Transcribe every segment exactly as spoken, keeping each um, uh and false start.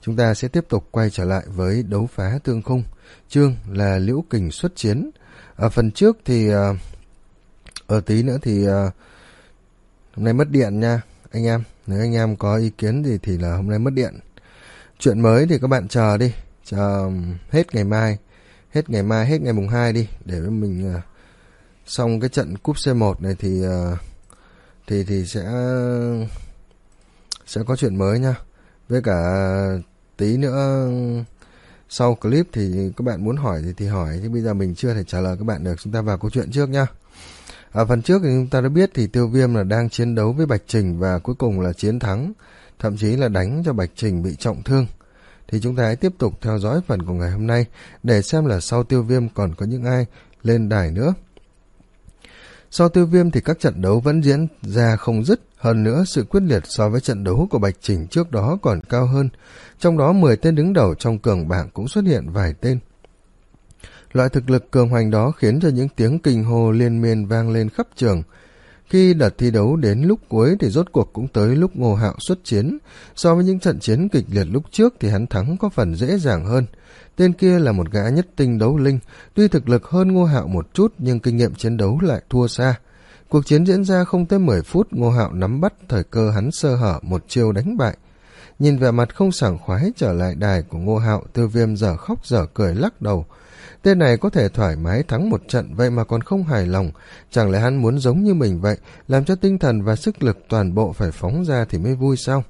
chúng ta sẽ tiếp tục quay trở lại với đấu phá thương khung, chương là Liễu Kình xuất chiến. Ở phần trước thì ở uh, tí nữa thì uh, hôm nay mất điện nha anh em, nếu anh em có ý kiến gì thì là hôm nay mất điện. Chuyện mới thì các bạn chờ đi, chờ hết ngày mai, hết ngày mai, hết ngày mùng hai đi, để mình uh, xong cái trận cúp xê một này thì uh, thì thì sẽ sẽ có chuyện mới nha. Với cả tí nữa sau clip thì các bạn muốn hỏi thì, thì hỏi, chứ bây giờ mình chưa thể trả lời các bạn được. Chúng ta vào câu chuyện trước nha. Ở phần trước thì chúng ta đã biết thì Tiêu Viêm là đang chiến đấu với Bạch Trình và cuối cùng là chiến thắng, thậm chí là đánh cho Bạch Trình bị trọng thương. Thì chúng ta hãy tiếp tục theo dõi phần của ngày hôm nay để xem là sau Tiêu Viêm còn có những ai lên đài nữa. Sau Tiêu Viêm thì các trận đấu vẫn diễn ra không dứt, hơn nữa sự quyết liệt so với trận đấu của Bạch Trình trước đó còn cao hơn, trong đó mười tên đứng đầu trong cường bảng cũng xuất hiện vài tên. Loại thực lực cường hoành đó khiến cho những tiếng kinh hô liên miên vang lên khắp trường. Khi đợt thi đấu đến lúc cuối thì rốt cuộc cũng tới lúc Ngô Hạo xuất chiến. So với những trận chiến kịch liệt lúc trước thì hắn thắng có phần dễ dàng hơn. Tên kia là một gã nhất tinh đấu linh, tuy thực lực hơn Ngô Hạo một chút nhưng kinh nghiệm chiến đấu lại thua xa. Cuộc chiến diễn ra không tới mười phút, Ngô Hạo nắm bắt thời cơ hắn sơ hở một chiêu đánh bại. Nhìn vẻ mặt không sảng khoái trở lại đài của Ngô Hạo, Tiêu Viêm dở khóc dở cười lắc đầu. Tên này có thể thoải mái thắng một trận vậy mà còn không hài lòng, chẳng lẽ hắn muốn giống như mình vậy, làm cho tinh thần và sức lực toàn bộ phải phóng ra thì mới vui sao?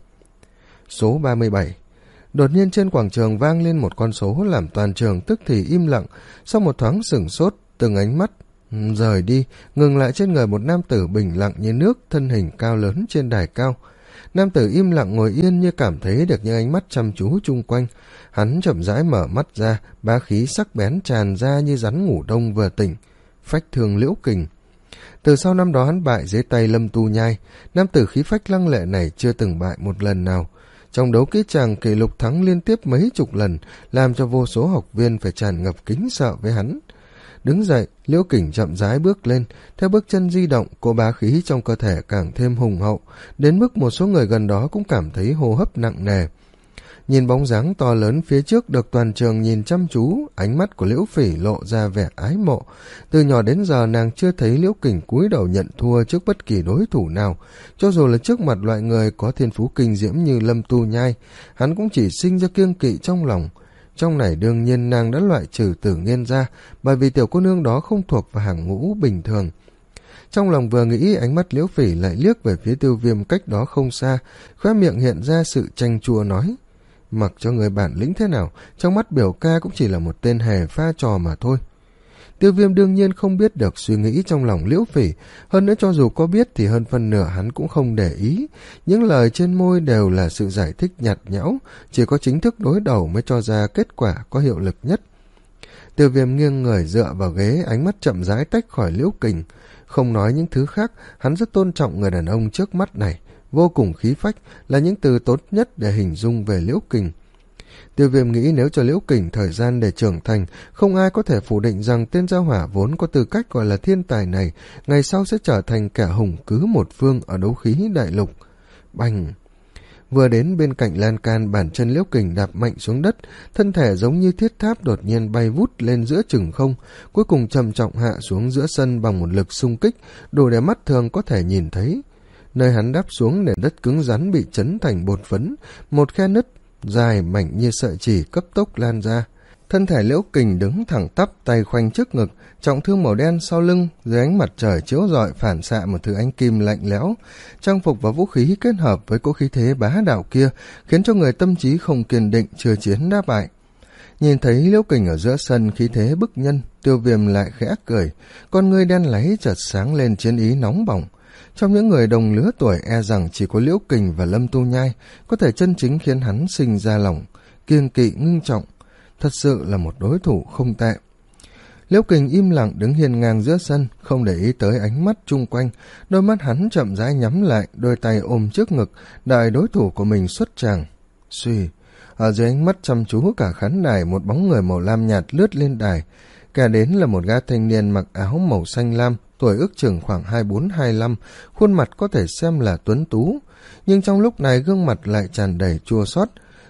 Số ba mươi bảy. Đột nhiên trên quảng trường vang lên một con số làm toàn trường tức thì im lặng, sau một thoáng sửng sốt, từng ánh mắt rời đi, ngừng lại trên người một nam tử bình lặng như nước, thân hình cao lớn trên đài cao. Nam tử im lặng ngồi yên như cảm thấy được những ánh mắt chăm chú chung quanh. Hắn chậm rãi mở mắt ra, bá khí sắc bén tràn ra như rắn ngủ đông vừa tỉnh. Phách thương Liễu Kình. Từ sau năm đó hắn bại dưới tay Lâm Tu Nhai, nam tử khí phách lăng lệ này chưa từng bại một lần nào. Trong đấu kỹ tràng kỷ lục thắng liên tiếp mấy chục lần, làm cho vô số học viên phải tràn ngập kính sợ với hắn. Đứng dậy, Liễu Kình chậm rãi bước lên, theo bước chân di động, cô bá khí trong cơ thể càng thêm hùng hậu, đến mức một số người gần đó cũng cảm thấy hô hấp nặng nề. Nhìn bóng dáng to lớn phía trước được toàn trường nhìn chăm chú, ánh mắt của Liễu Phỉ lộ ra vẻ ái mộ. Từ nhỏ đến giờ nàng chưa thấy Liễu Kình cúi đầu nhận thua trước bất kỳ đối thủ nào, cho dù là trước mặt loại người có thiên phú kinh diễm như Lâm Tu Nhai, hắn cũng chỉ sinh ra kiêng kỵ trong lòng. Trong này đương nhiên nàng đã loại trừ Tử Nghiên ra, bởi vì tiểu cô nương đó không thuộc vào hàng ngũ bình thường. Trong lòng vừa nghĩ, ánh mắt Liễu Phỉ lại liếc về phía Tiêu Viêm cách đó không xa, khóe miệng hiện ra sự chanh chua nói: mặc cho người bản lĩnh thế nào, trong mắt biểu ca cũng chỉ là một tên hề pha trò mà thôi. Tiêu Viêm đương nhiên không biết được suy nghĩ trong lòng Liễu Phỉ, hơn nữa cho dù có biết thì hơn phân nửa hắn cũng không để ý. Những lời trên môi đều là sự giải thích nhạt nhẽo, chỉ có chính thức đối đầu mới cho ra kết quả có hiệu lực nhất. Tiêu Viêm nghiêng người dựa vào ghế, ánh mắt chậm rãi tách khỏi Liễu Kình. Không nói những thứ khác, hắn rất tôn trọng người đàn ông trước mắt này, vô cùng khí phách là những từ tốt nhất để hình dung về Liễu Kình. Tiêu Viêm nghĩ nếu cho Liễu Kình thời gian để trưởng thành, không ai có thể phủ định rằng tên gia hỏa vốn có tư cách gọi là thiên tài này, ngày sau sẽ trở thành kẻ hùng cứ một phương ở đấu khí đại lục. Bành! Vừa đến bên cạnh lan can, bàn chân Liễu Kình đạp mạnh xuống đất, thân thể giống như thiết tháp đột nhiên bay vút lên giữa chừng không, cuối cùng trầm trọng hạ xuống giữa sân bằng một lực xung kích, đủ để mắt thường có thể nhìn thấy. Nơi hắn đáp xuống nền đất cứng rắn bị chấn thành bột phấn, một khe nứt dài mảnh như sợi chỉ cấp tốc lan ra. Thân thể Liễu Kình đứng thẳng tắp, tay khoanh trước ngực, trọng thương màu đen sau lưng, dưới ánh mặt trời chiếu rọi phản xạ một thứ ánh kim lạnh lẽo. Trang phục và vũ khí kết hợp với cỗ khí thế bá đạo kia, khiến cho người tâm trí không kiên định chưa chiến đáp bại. Nhìn thấy Liễu Kình ở giữa sân khí thế bức nhân, Tiêu Viêm lại khẽ cười, con ngươi đen láy chợt sáng lên chiến ý nóng bỏng. Trong những người đồng lứa tuổi e rằng chỉ có Liễu Kình và Lâm Tu Nhai có thể chân chính khiến hắn sinh ra lòng kiêng kỵ ngưng trọng. Thật sự là một đối thủ không tệ. Liễu Kình im lặng đứng hiên ngang giữa sân, không để ý tới ánh mắt chung quanh. Đôi mắt hắn chậm rãi nhắm lại, đôi tay ôm trước ngực, đợi đối thủ của mình xuất tràng. Suy, ở dưới ánh mắt chăm chú cả khán đài, một bóng người màu lam nhạt lướt lên đài. Kẻ đến là một gã thanh niên mặc áo màu xanh lam, tuổi ước chừng khoảng hai bốn hai lăm, khuôn mặt có thể xem là tuấn tú, nhưng trong lúc này gương mặt lại tràn đầy chua xót.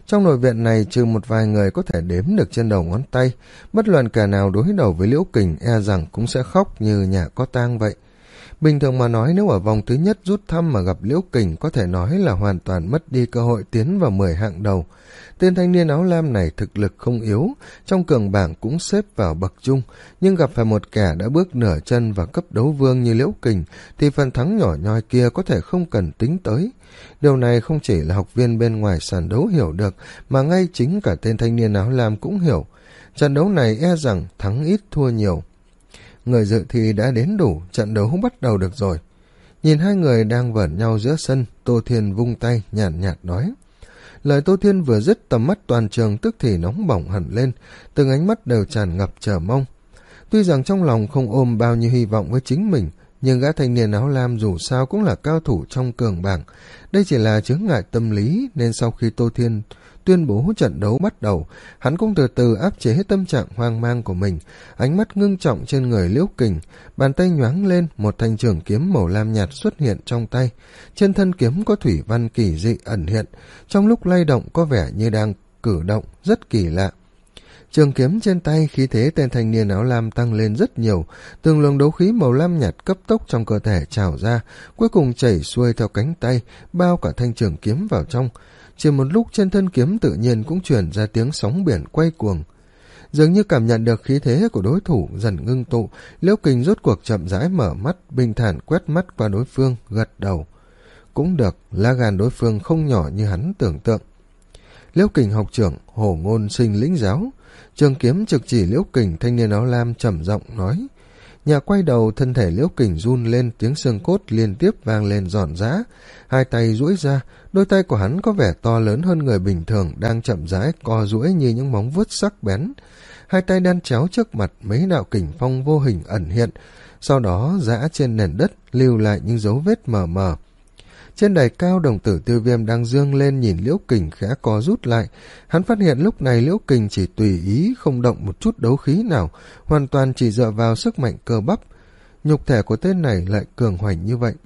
Trong nội viện này trừ một vài người có thể đếm được trên đầu ngón tay, bất luận kẻ nào đối đầu với Liễu Kình e rằng cũng sẽ khóc như nhà có tang vậy. Bình thường mà nói, nếu ở vòng thứ nhất rút thăm mà gặp Liễu Kình có thể nói là hoàn toàn mất đi cơ hội tiến vào mười hạng đầu. Tên thanh niên áo lam này thực lực không yếu, trong cường bảng cũng xếp vào bậc trung, nhưng gặp phải một kẻ đã bước nửa chân vào cấp đấu vương như Liễu Kình thì phần thắng nhỏ nhoi kia có thể không cần tính tới. Điều này không chỉ là học viên bên ngoài sàn đấu hiểu được, mà ngay chính cả tên thanh niên áo lam cũng hiểu. Trận đấu này e rằng thắng ít thua nhiều. Người dự thi đã đến đủ, trận đấu bắt đầu được rồi. Nhìn hai người đang vởn nhau giữa sân, Tô Thiên vung tay nhàn nhạt, nhạt nói. Lời Tô Thiên vừa dứt, tầm mắt toàn trường tức thì nóng bỏng hẳn lên, từng ánh mắt đều tràn ngập chờ mong. Tuy rằng trong lòng không ôm bao nhiêu hy vọng với chính mình, nhưng gã thanh niên áo lam dù sao cũng là cao thủ trong cường bảng. Đây chỉ là chướng ngại tâm lý, nên sau khi Tô Thiên tuyên bố trận đấu bắt đầu, hắn cũng từ từ áp chế hết tâm trạng hoang mang của mình, ánh mắt ngưng trọng trên người Liễu Kình, bàn tay nhoáng lên, một thanh trường kiếm màu lam nhạt xuất hiện trong tay. Trên thân kiếm có thủy văn kỳ dị ẩn hiện, trong lúc lay động có vẻ như đang cử động, rất kỳ lạ. Trường kiếm trên tay, khí thế tên thanh niên áo lam tăng lên rất nhiều, từng luồng đấu khí màu lam nhạt cấp tốc trong cơ thể trào ra, cuối cùng chảy xuôi theo cánh tay, bao cả thanh trường kiếm vào trong. Chỉ một lúc trên thân kiếm tự nhiên cũng truyền ra tiếng sóng biển quay cuồng. Dường như cảm nhận được khí thế của đối thủ dần ngưng tụ, Liễu Kình rốt cuộc chậm rãi mở mắt, bình thản quét mắt qua đối phương, gật đầu. Cũng được, lá gan đối phương không nhỏ như hắn tưởng tượng. Liễu Kình học trưởng, Hổ Ngôn Sinh lĩnh giáo. Trường kiếm trực chỉ Liễu Kình, thanh niên áo lam trầm giọng nói. Nhà quay đầu, thân thể Liễu Kình run lên, tiếng xương cốt liên tiếp vang lên giòn giã. Hai tay duỗi ra, đôi tay của hắn có vẻ to lớn hơn người bình thường, đang chậm rãi co duỗi như những móng vuốt sắc bén. Hai tay đan chéo trước mặt, mấy đạo kình phong vô hình ẩn hiện, sau đó giã trên nền đất, lưu lại những dấu vết mờ mờ. Trên đài cao, đồng tử Tiêu Viêm đang dương lên nhìn Liễu Kình khẽ co rút lại. Hắn phát hiện lúc này Liễu Kình chỉ tùy ý, không động một chút đấu khí nào, hoàn toàn chỉ dựa vào sức mạnh cơ bắp. Nhục thể của tên này lại cường hoành như vậy.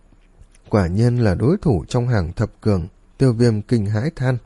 Quả nhiên là đối thủ trong hàng thập cường, Tiêu Viêm kinh hãi than.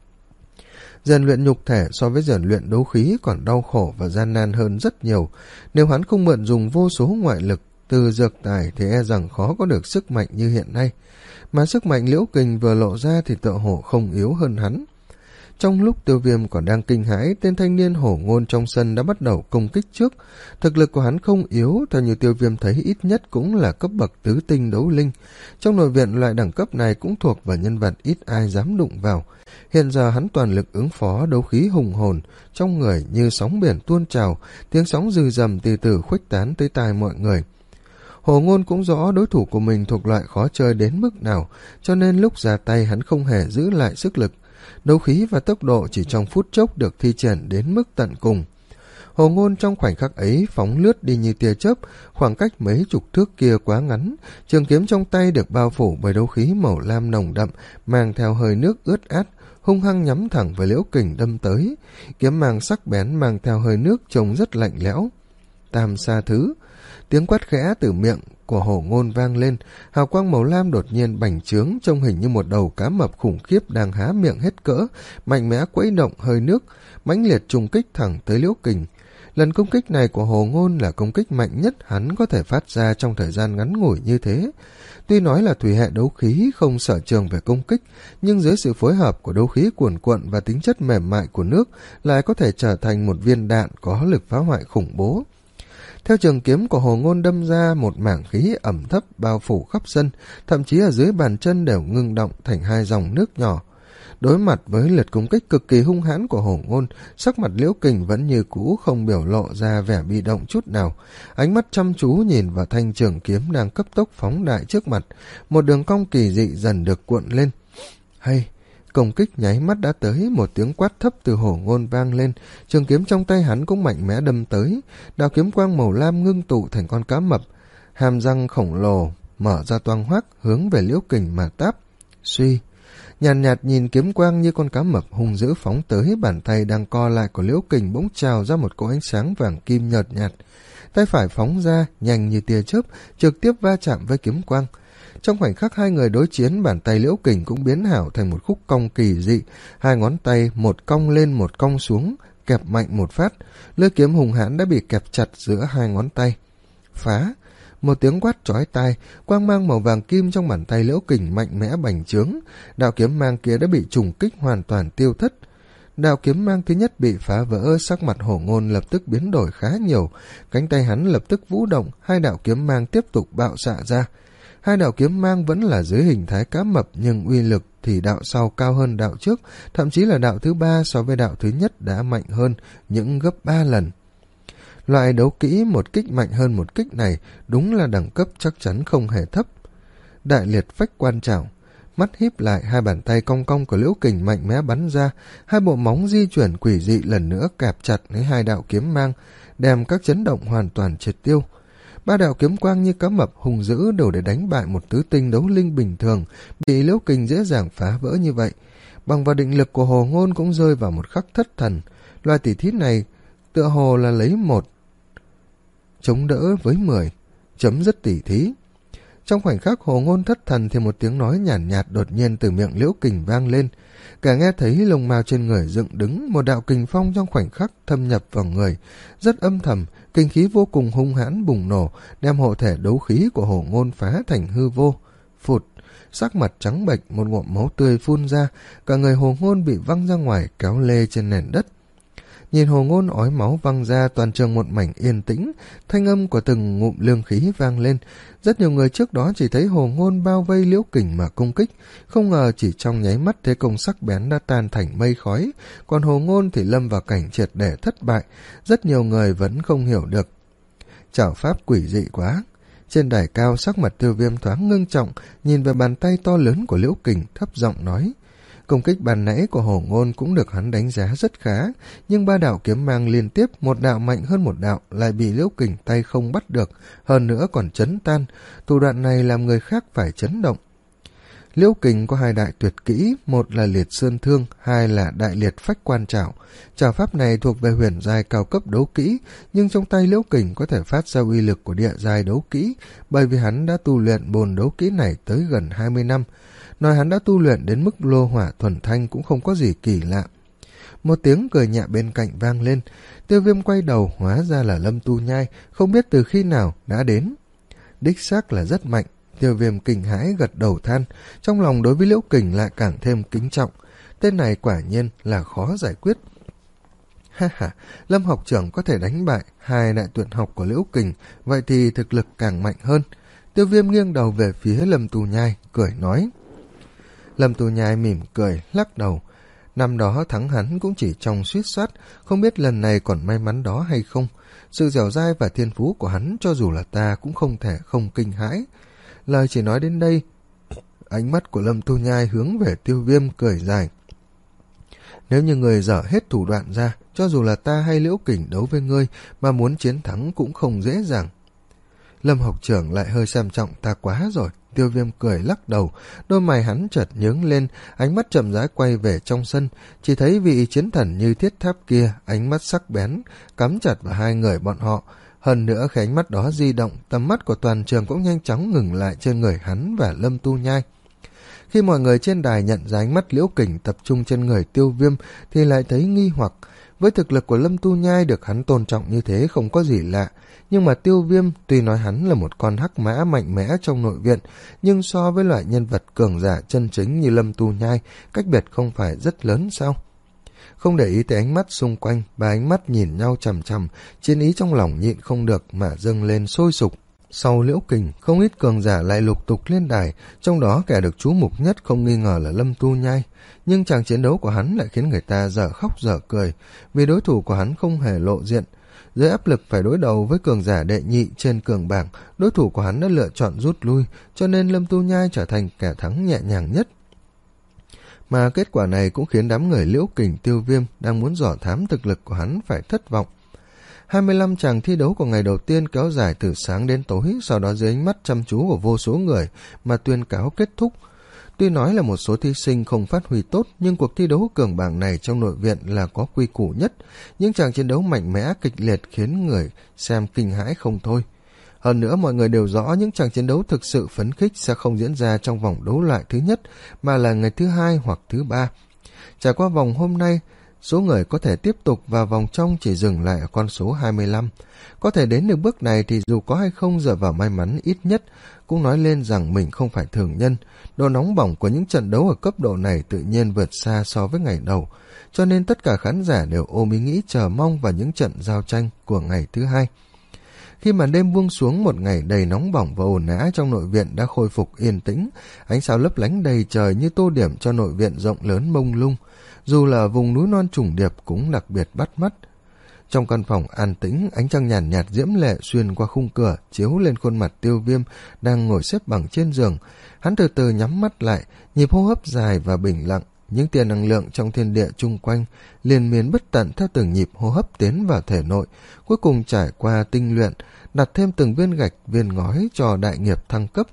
Rèn luyện nhục thể so với rèn luyện đấu khí còn đau khổ và gian nan hơn rất nhiều. Nếu hắn không mượn dùng vô số ngoại lực từ dược tài thì e rằng khó có được sức mạnh như hiện nay. Mà sức mạnh Liễu Kình vừa lộ ra thì tựa hồ không yếu hơn hắn. Trong lúc Tiêu Viêm còn đang kinh hãi, tên thanh niên Hổ Ngôn trong sân đã bắt đầu công kích trước. Thực lực của hắn không yếu, theo như Tiêu Viêm thấy ít nhất cũng là cấp bậc tứ tinh đấu linh. Trong nội viện loại đẳng cấp này cũng thuộc vào nhân vật ít ai dám đụng vào. Hiện giờ hắn toàn lực ứng phó đấu khí hùng hồn, trong người như sóng biển tuôn trào, tiếng sóng rừ rầm từ từ khuếch tán tới tai mọi người. Hồ Ngôn cũng rõ đối thủ của mình thuộc loại khó chơi đến mức nào, cho nên lúc ra tay hắn không hề giữ lại sức lực. Đấu khí và tốc độ chỉ trong phút chốc được thi triển đến mức tận cùng. Hồ Ngôn trong khoảnh khắc ấy phóng lướt đi như tia chớp, khoảng cách mấy chục thước kia quá ngắn, trường kiếm trong tay được bao phủ bởi đấu khí màu lam nồng đậm, mang theo hơi nước ướt át, hung hăng nhắm thẳng vào Liễu Kình đâm tới. Kiếm mang sắc bén mang theo hơi nước trông rất lạnh lẽo. Tam sa thứ. Tiếng quát khẽ từ miệng của Hổ Ngôn vang lên, hào quang màu lam đột nhiên bành trướng, trông hình như một đầu cá mập khủng khiếp đang há miệng hết cỡ, mạnh mẽ quẫy động hơi nước, mãnh liệt trùng kích thẳng tới Liễu Kình. Lần công kích này của Hồ Ngôn là công kích mạnh nhất hắn có thể phát ra trong thời gian ngắn ngủi như thế. Tuy nói là thủy hệ đấu khí không sở trường về công kích, nhưng dưới sự phối hợp của đấu khí cuồn cuộn và tính chất mềm mại của nước lại có thể trở thành một viên đạn có lực phá hoại khủng bố. Theo trường kiếm của Hồ Ngôn đâm ra, một mảng khí ẩm thấp bao phủ khắp sân, thậm chí ở dưới bàn chân đều ngưng động thành hai dòng nước nhỏ. Đối mặt với lượt công kích cực kỳ hung hãn của Hồ Ngôn, sắc mặt Liễu Kình vẫn như cũ, không biểu lộ ra vẻ bị động chút nào. Ánh mắt chăm chú nhìn vào thanh trường kiếm đang cấp tốc phóng đại trước mặt, một đường cong kỳ dị dần được cuộn lên. Hay! Công kích nháy mắt đã tới, một tiếng quát thấp từ Hổ Ngôn vang lên, trường kiếm trong tay hắn cũng mạnh mẽ đâm tới, đạo kiếm quang màu lam ngưng tụ thành con cá mập, hàm răng khổng lồ mở ra toang hoác hướng về Liễu Kình mà táp. Suy, nhàn nhạt, nhạt nhìn kiếm quang như con cá mập hung dữ phóng tới, bàn tay đang co lại của Liễu Kình bỗng trào ra một cỗ ánh sáng vàng kim nhợt nhạt, tay phải phóng ra nhanh như tia chớp, trực tiếp va chạm với kiếm quang. Trong khoảnh khắc hai người đối chiến, bàn tay Liễu Kình cũng biến hảo thành một khúc cong kỳ dị, hai ngón tay một cong lên một cong xuống, kẹp mạnh một phát, lưỡi kiếm hùng hãn đã bị kẹp chặt giữa hai ngón tay. Phá! Một tiếng quát chói tai, quang mang màu vàng kim trong bàn tay Liễu Kình mạnh mẽ bành trướng, đạo kiếm mang kia đã bị trùng kích hoàn toàn tiêu thất. Đạo kiếm mang thứ nhất bị phá vỡ, sắc mặt Hổ Ngôn lập tức biến đổi khá nhiều, cánh tay hắn lập tức vũ động, hai đạo kiếm mang tiếp tục bạo xạ ra. Hai đạo kiếm mang vẫn là dưới hình thái cá mập, nhưng uy lực thì đạo sau cao hơn đạo trước, thậm chí là đạo thứ ba so với đạo thứ nhất đã mạnh hơn những gấp ba lần. Loại đấu kỹ một kích mạnh hơn một kích này đúng là đẳng cấp chắc chắn không hề thấp. Đại liệt phách quan trảo, mắt híp lại, hai bàn tay cong cong của Liễu Kình mạnh mẽ bắn ra, hai bộ móng di chuyển quỷ dị lần nữa kẹp chặt lấy hai đạo kiếm mang, đem các chấn động hoàn toàn triệt tiêu. Ba đạo kiếm quang như cá mập hùng dữ đủ để đánh bại một tứ tinh đấu linh bình thường, bị Liễu Kình dễ dàng phá vỡ như vậy. Bằng vào định lực của Hồ Ngôn cũng rơi vào một khắc thất thần. Loài tỉ thí này tựa hồ là lấy một chống đỡ với mười, chấm dứt tỉ thí. Trong khoảnh khắc Hồ Ngôn thất thần thì một tiếng nói nhàn nhạt, nhạt đột nhiên từ miệng Liễu Kình vang lên. Cả nghe thấy lông mao trên người dựng đứng, một đạo kình phong trong khoảnh khắc thâm nhập vào người, rất âm thầm, kinh khí vô cùng hung hãn bùng nổ, đem hộ thể đấu khí của Hồ Ngôn phá thành hư vô. Phụt, sắc mặt trắng bệch, một ngụm máu tươi phun ra, cả người Hồ Ngôn bị văng ra ngoài, kéo lê trên nền đất. Nhìn Hồ Ngôn ói máu văng ra, toàn trường một mảnh yên tĩnh, thanh âm của từng ngụm lương khí vang lên. Rất nhiều người trước đó chỉ thấy Hồ Ngôn bao vây Liễu Kình mà công kích, không ngờ chỉ trong nháy mắt thế công sắc bén đã tan thành mây khói, còn Hồ Ngôn thì lâm vào cảnh triệt để thất bại. Rất nhiều người vẫn không hiểu được. Trảo pháp quỷ dị quá. Trên đài cao, sắc mặt Tiêu Viêm thoáng ngưng trọng, nhìn về bàn tay to lớn của Liễu Kình, thấp giọng nói. Công kích bàn nãy của Hồ Ngôn cũng được hắn đánh giá rất khá, nhưng ba đạo kiếm mang liên tiếp, một đạo mạnh hơn một đạo, lại bị Liễu Kình tay không bắt được, hơn nữa còn chấn tan. Thủ đoạn này làm người khác phải chấn động. Liễu Kình có hai đại tuyệt kỹ, một là liệt sơn thương, hai là đại liệt phách quan trảo. Trảo pháp này thuộc về huyền giai cao cấp đấu kỹ, nhưng trong tay Liễu Kình có thể phát ra uy lực của địa giai đấu kỹ, bởi vì hắn đã tu luyện bồn đấu kỹ này tới gần hai mươi năm. Nói hắn đã tu luyện đến mức lô hỏa thuần thanh cũng không có gì kỳ lạ. Một tiếng cười nhẹ bên cạnh vang lên, Tiêu Viêm quay đầu, hóa ra là Lâm Tu Nhai, không biết từ khi nào đã đến. Đích xác là rất mạnh. Tiêu Viêm kinh hãi gật đầu than, trong lòng đối với Liễu Kình lại càng thêm kính trọng. Tên này quả nhiên là khó giải quyết. Ha ha, Lâm học trưởng có thể đánh bại hai đại tuyệt học của Liễu Kình, vậy thì thực lực càng mạnh hơn. Tiêu Viêm nghiêng đầu về phía Lâm Tu Nhai, cười nói. Lâm Tu Nhai mỉm cười, lắc đầu. Năm đó thắng hắn cũng chỉ trong suýt soát, không biết lần này còn may mắn đó hay không. Sự dẻo dai và thiên phú của hắn cho dù là ta cũng không thể không kinh hãi. Lời chỉ nói đến đây, ánh mắt của Lâm Tu Nhai hướng về Tiêu Viêm cười dài. Nếu như người dở hết thủ đoạn ra, cho dù là ta hay Liễu Kình đấu với ngươi mà muốn chiến thắng cũng không dễ dàng. Lâm học trưởng lại hơi xem trọng ta quá rồi. Tiêu Viêm cười lắc đầu, đôi mày hắn chợt nhướng lên, ánh mắt chậm rãi quay về trong sân, chỉ thấy vị chiến thần như thiết tháp kia, ánh mắt sắc bén, cắm chặt vào hai người bọn họ. Hơn nữa khi ánh mắt đó di động, tầm mắt của toàn trường cũng nhanh chóng ngừng lại trên người hắn và Lâm Tu Nhai. Khi mọi người trên đài nhận ra ánh mắt Liễu Kình tập trung trên người Tiêu Viêm thì lại thấy nghi hoặc. Với thực lực của Lâm Tu Nhai được hắn tôn trọng như thế không có gì lạ, nhưng mà Tiêu Viêm tuy nói hắn là một con hắc mã mạnh mẽ trong nội viện, nhưng so với loại nhân vật cường giả chân chính như Lâm Tu Nhai, cách biệt không phải rất lớn sao? Không để ý tới ánh mắt xung quanh, ba ánh mắt nhìn nhau chằm chằm, chiến ý trong lòng nhịn không được mà dâng lên sôi sục. Sau Liễu Kình, không ít cường giả lại lục tục lên đài, trong đó kẻ được chú mục nhất không nghi ngờ là Lâm Tu Nhai. Nhưng chàng chiến đấu của hắn lại khiến người ta dở khóc dở cười, vì đối thủ của hắn không hề lộ diện. Dưới áp lực phải đối đầu với cường giả đệ nhị trên cường bảng, đối thủ của hắn đã lựa chọn rút lui, cho nên Lâm Tu Nhai trở thành kẻ thắng nhẹ nhàng nhất. Mà kết quả này cũng khiến đám người Liễu Kình, Tiêu Viêm đang muốn dò thám thực lực của hắn phải thất vọng. hai mươi lăm tràng thi đấu của ngày đầu tiên kéo dài từ sáng đến tối, sau đó dưới ánh mắt chăm chú của vô số người mà tuyên cáo kết thúc. Tuy nói là một số thí sinh không phát huy tốt, nhưng cuộc thi đấu cường bảng này trong nội viện là có quy củ nhất. Những tràng chiến đấu mạnh mẽ kịch liệt khiến người xem kinh hãi không thôi. Hơn nữa mọi người đều rõ những trận chiến đấu thực sự phấn khích sẽ không diễn ra trong vòng đấu loại thứ nhất mà là ngày thứ hai hoặc thứ ba. Trải qua vòng hôm nay, số người có thể tiếp tục vào vòng trong chỉ dừng lại ở con số hai mươi lăm. Có thể đến được bước này thì dù có hay không dựa vào may mắn, ít nhất cũng nói lên rằng mình không phải thường nhân. Độ nóng bỏng của những trận đấu ở cấp độ này tự nhiên vượt xa so với ngày đầu, cho nên tất cả khán giả đều ôm ý nghĩ chờ mong vào những trận giao tranh của ngày thứ hai. Khi màn đêm buông xuống, một ngày đầy nóng bỏng và ồn ào trong nội viện đã khôi phục yên tĩnh, ánh sao lấp lánh đầy trời như tô điểm cho nội viện rộng lớn mông lung, dù là vùng núi non trùng điệp cũng đặc biệt bắt mắt. Trong căn phòng an tĩnh, ánh trăng nhàn nhạt, nhạt diễm lệ xuyên qua khung cửa chiếu lên khuôn mặt Tiêu Viêm đang ngồi xếp bằng trên giường. Hắn từ từ nhắm mắt lại, nhịp hô hấp dài và bình lặng. Những tia năng lượng trong thiên địa chung quanh liên miên bất tận theo từng nhịp hô hấp tiến vào thể nội, cuối cùng trải qua tinh luyện, đặt thêm từng viên gạch viên ngói cho đại nghiệp thăng cấp.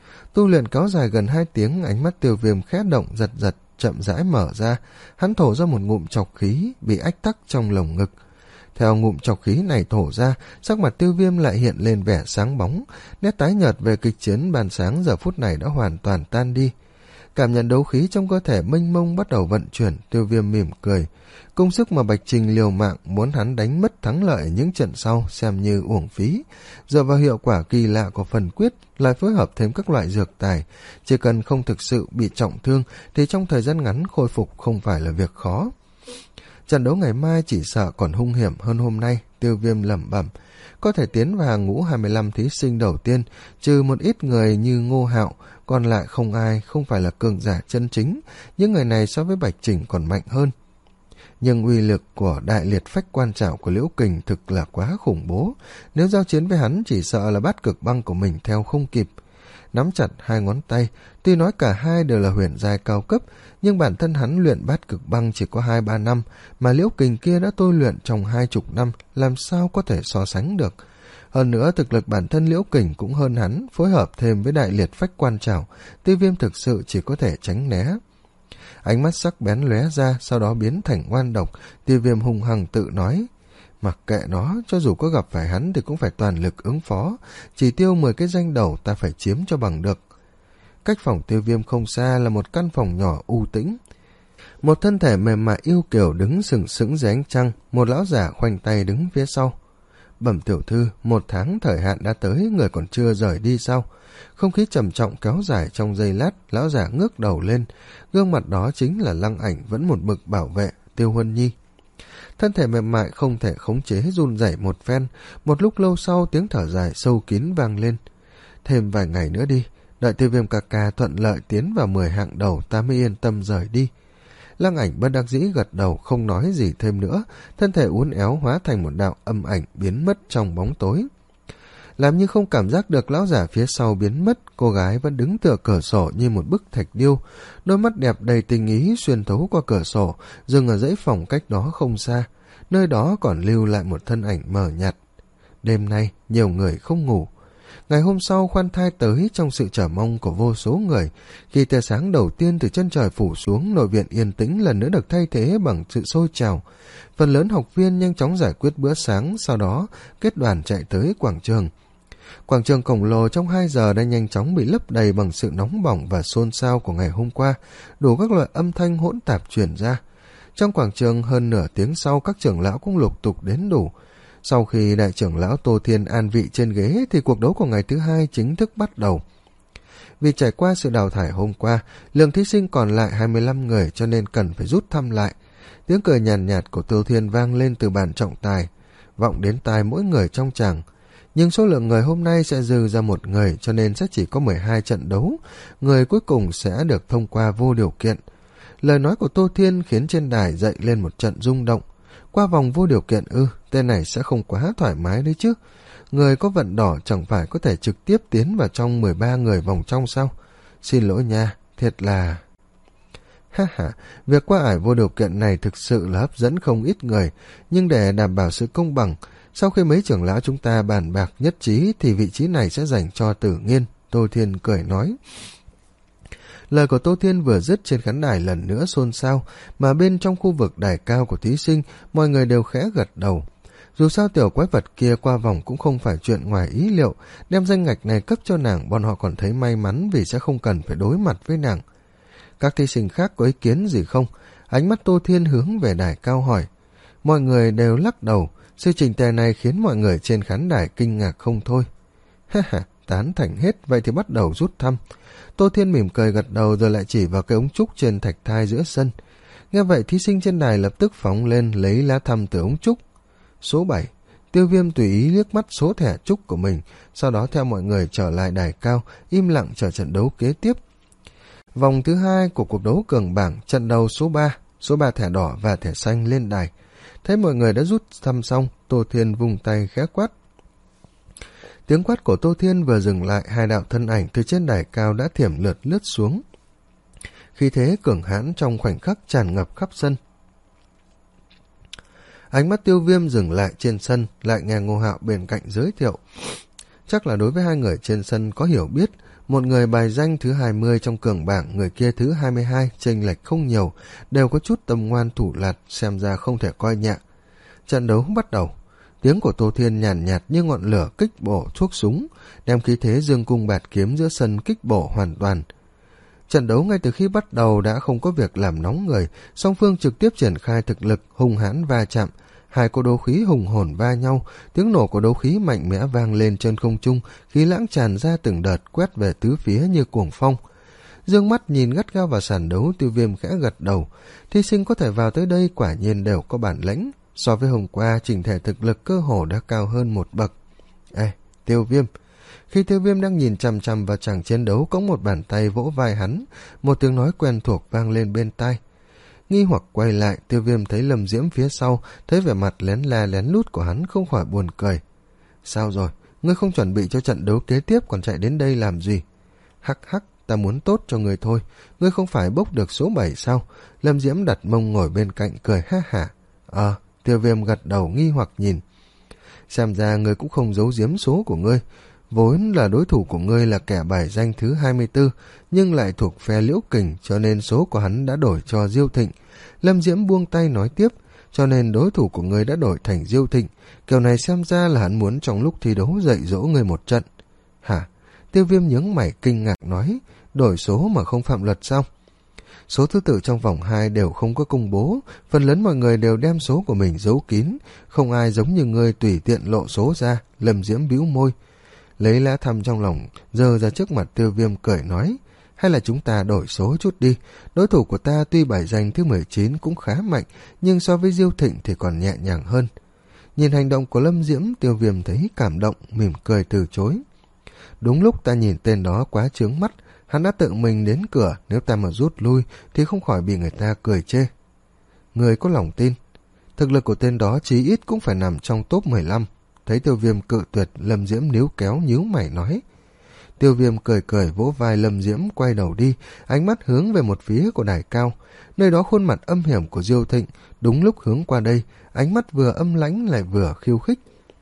Tu luyện kéo dài gần hai tiếng, ánh mắt Tiêu Viêm khẽ động giật giật, chậm rãi mở ra. Hắn thổ ra một ngụm trọc khí bị ách tắc trong lồng ngực. Theo ngụm trọc khí này thổ ra, sắc mặt Tiêu Viêm lại hiện lên vẻ sáng bóng, nét tái nhợt về kịch chiến ban sáng giờ phút này đã hoàn toàn tan đi. Cảm nhận đấu khí trong cơ thể mênh mông bắt đầu vận chuyển, Tiêu Viêm mỉm cười. Công sức mà Bạch Trình liều mạng muốn hắn đánh mất thắng lợi những trận sau xem như uổng phí. Dựa vào hiệu quả kỳ lạ của phần quyết, lại phối hợp thêm các loại dược tài, chỉ cần không thực sự bị trọng thương thì trong thời gian ngắn khôi phục không phải là việc khó. Trận đấu ngày mai chỉ sợ còn hung hiểm hơn hôm nay, Tiêu Viêm lẩm bẩm. Có thể tiến vào hàng ngũ hai mươi lăm thí sinh đầu tiên, trừ một ít người như Ngô Hạo, còn lại không ai không phải là cường giả chân chính. Những người này so với Bạch Trình còn mạnh hơn. Nhưng uy lực của đại liệt phách quan trảo của Liễu Kình thực là quá khủng bố. Nếu giao chiến với hắn chỉ sợ là bát cực băng của mình theo không kịp. Nắm chặt hai ngón tay, tuy nói cả hai đều là huyền giai cao cấp, nhưng bản thân hắn luyện bát cực băng chỉ có hai ba năm, mà Liễu Kình kia đã tôi luyện trong hai chục năm, làm sao có thể so sánh được. Hơn nữa thực lực bản thân Liễu Kình cũng hơn hắn, phối hợp thêm với đại liệt phách quan trảo, Tiêu Viêm thực sự chỉ có thể tránh né. Ánh mắt sắc bén lóe ra, sau đó biến thành oan độc, Tiêu Viêm hung hăng tự nói. Mặc kệ nó, cho dù có gặp phải hắn thì cũng phải toàn lực ứng phó, chỉ tiêu mười cái danh đầu ta phải chiếm cho bằng được. Cách phòng Tiêu Viêm không xa là một căn phòng nhỏ u tĩnh. Một thân thể mềm mại yêu kiều đứng sừng sững dưới ánh trăng, một lão giả khoanh tay đứng phía sau. Bẩm tiểu thư, một tháng thời hạn đã tới, người còn chưa rời đi sao? Không khí trầm trọng kéo dài trong giây lát, lão giả ngước đầu lên, gương mặt đó chính là Lăng Ảnh vẫn một mực bảo vệ Tiêu Huân Nhi. Thân thể mềm mại không thể khống chế run rẩy một phen, một lúc lâu sau tiếng thở dài sâu kín vang lên. Thêm vài ngày nữa đi, đợi Tiêu Viêm ca ca thuận lợi tiến vào mười hạng đầu ta mới yên tâm rời đi. Lăng Ảnh bất đắc dĩ gật đầu không nói gì thêm nữa, thân thể uốn éo hóa thành một đạo âm ảnh biến mất trong bóng tối. Làm như không cảm giác được lão giả phía sau biến mất, cô gái vẫn đứng tựa cửa sổ như một bức thạch điêu, đôi mắt đẹp đầy tình ý xuyên thấu qua cửa sổ, dừng ở dãy phòng cách đó không xa, nơi đó còn lưu lại một thân ảnh mờ nhạt. Đêm nay, nhiều người không ngủ. Ngày hôm sau khoan thai tới trong sự chờ mong của vô số người. Khi tia sáng đầu tiên từ chân trời phủ xuống, nội viện yên tĩnh lần nữa được thay thế bằng sự sôi trào. Phần lớn học viên nhanh chóng giải quyết bữa sáng, sau đó kết đoàn chạy tới quảng trường. Quảng trường khổng lồ trong hai giờ đã nhanh chóng bị lấp đầy bằng sự nóng bỏng và xôn xao của ngày hôm qua, đủ các loại âm thanh hỗn tạp truyền ra. Trong quảng trường hơn nửa tiếng sau, các trưởng lão cũng lục tục đến đủ. Sau khi đại trưởng lão Tô Thiên an vị trên ghế thì cuộc đấu của ngày thứ hai chính thức bắt đầu. Vì trải qua sự đào thải hôm qua, lượng thí sinh còn lại hai mươi lăm người cho nên cần phải rút thăm lại. Tiếng cười nhàn nhạt, nhạt của Tô Thiên vang lên từ bàn trọng tài, vọng đến tai mỗi người trong tràng. Nhưng số lượng người hôm nay sẽ dư ra một người cho nên sẽ chỉ có mười hai trận đấu, người cuối cùng sẽ được thông qua vô điều kiện. Lời nói của Tô Thiên khiến trên đài dậy lên một trận rung động. Qua vòng vô điều kiện ư, tên này sẽ không quá thoải mái đấy chứ. Người có vận đỏ chẳng phải có thể trực tiếp tiến vào trong mười ba người vòng trong sao? Xin lỗi nha, thiệt là... Ha ha, việc qua ải vô điều kiện này thực sự là hấp dẫn không ít người, nhưng để đảm bảo sự công bằng, sau khi mấy trưởng lão chúng ta bàn bạc nhất trí thì vị trí này sẽ dành cho Tử Nghiên, Tô Thiên cười nói. Lời của Tô Thiên vừa dứt, trên khán đài lần nữa xôn xao, mà bên trong khu vực đài cao của thí sinh, mọi người đều khẽ gật đầu. Dù sao tiểu quái vật kia qua vòng cũng không phải chuyện ngoài ý liệu, đem danh ngạch này cấp cho nàng, bọn họ còn thấy may mắn vì sẽ không cần phải đối mặt với nàng. Các thí sinh khác có ý kiến gì không? Ánh mắt Tô Thiên hướng về đài cao hỏi. Mọi người đều lắc đầu, sự chỉnh tề này khiến mọi người trên khán đài kinh ngạc không thôi. Ha ha, tán thành hết, vậy thì bắt đầu rút thăm. Tô Thiên mỉm cười gật đầu rồi lại chỉ vào cái ống trúc trên thạch thai giữa sân. Nghe vậy thí sinh trên đài lập tức phóng lên lấy lá thăm từ ống trúc. Số bảy, Tiêu Viêm tùy ý liếc mắt số thẻ trúc của mình, sau đó theo mọi người trở lại đài cao, im lặng chờ trận đấu kế tiếp. Vòng thứ hai của cuộc đấu cường bảng, trận đầu số ba, số ba thẻ đỏ và thẻ xanh lên đài. Thấy mọi người đã rút thăm xong, Tô Thiên vung tay khẽ quát. Tiếng quát của Tô Thiên vừa dừng lại, hai đạo thân ảnh từ trên đài cao đã thiểm lượt lướt xuống. Khí thế cường hãn trong khoảnh khắc tràn ngập khắp sân. Ánh mắt Tiêu Viêm dừng lại trên sân, lại nghe Ngô Hạo bên cạnh giới thiệu. Chắc là đối với hai người trên sân có hiểu biết, một người bài danh thứ hai mươi trong cường bảng, người kia thứ hai mươi hai, chênh lệch không nhiều, đều có chút tâm ngoan thủ lạt, xem ra không thể coi nhẹ. Trận đấu bắt đầu. Tiếng của Tô Thiên nhàn nhạt, nhạt như ngọn lửa kích bổ thuốc súng, đem khí thế dương cung bạt kiếm giữa sân kích bổ hoàn toàn. Trận đấu ngay từ khi bắt đầu đã không có việc làm nóng người, song phương trực tiếp triển khai thực lực hung hãn va chạm, hai cỗ đấu khí hùng hồn va nhau, tiếng nổ của đấu khí mạnh mẽ vang lên trên không trung, khí lãng tràn ra từng đợt quét về tứ phía như cuồng phong. Dương mắt nhìn gắt gao vào sàn đấu, Tiêu Viêm khẽ gật đầu, thí sinh có thể vào tới đây quả nhiên đều có bản lĩnh, so với hôm qua chỉnh thể thực lực cơ hồ đã cao hơn một bậc. Ê, Tiêu Viêm. Khi Tiêu Viêm đang nhìn chằm chằm vào chàng chiến đấu, có một bàn tay vỗ vai hắn, một tiếng nói quen thuộc vang lên bên tai. Nghi hoặc quay lại, Tiêu Viêm thấy Lâm Diễm phía sau, thấy vẻ mặt lén la lén lút của hắn không khỏi buồn cười. Sao rồi, ngươi không chuẩn bị cho trận đấu kế tiếp còn chạy đến đây làm gì? Hắc hắc, ta muốn tốt cho ngươi thôi, ngươi không phải bốc được số bảy sao? Lâm Diễm đặt mông ngồi bên cạnh cười ha hả. Ờ, Tiêu Viêm gật đầu nghi hoặc nhìn. Xem ra ngươi cũng không giấu giếm số của ngươi. Vốn là đối thủ của ngươi là kẻ bài danh thứ hai mươi tư, nhưng lại thuộc phe Liễu Kình, cho nên số của hắn đã đổi cho Diêu Thịnh. Lâm Diễm buông tay nói tiếp, cho nên đối thủ của ngươi đã đổi thành Diêu Thịnh. Kiểu này xem ra là hắn muốn trong lúc thi đấu dạy dỗ ngươi một trận. Hả? Tiêu Viêm nhướng mày kinh ngạc nói, đổi số mà không phạm luật sao? Số thứ tự trong vòng hai đều không có công bố, phần lớn mọi người đều đem số của mình giấu kín, không ai giống như ngươi tùy tiện lộ số ra. Lâm Diễm bĩu môi, lấy lá thăm trong lòng giơ ra trước mặt Tiêu Viêm cười nói, hay là chúng ta đổi số chút đi, đối thủ của ta tuy bài danh thứ mười chín cũng khá mạnh, nhưng so với Diêu Thịnh thì còn nhẹ nhàng hơn. Nhìn hành động của Lâm Diễm, Tiêu Viêm thấy cảm động, mỉm cười từ chối. Đúng lúc ta nhìn tên đó quá chướng mắt, hắn đã tự mình đến cửa, nếu ta mà rút lui thì không khỏi bị người ta cười chê. Người có lòng tin, thực lực của tên đó chí ít cũng phải nằm trong top mười lăm. Thấy Tiêu Viêm cự tuyệt, Lâm Diễm níu kéo nhíu mày nói. Tiêu Viêm cười cười vỗ vai Lâm Diễm quay đầu đi, ánh mắt hướng về một phía của đài cao, nơi đó khuôn mặt âm hiểm của Diêu Thịnh, đúng lúc hướng qua đây, ánh mắt vừa âm lãnh lại vừa khiêu khích.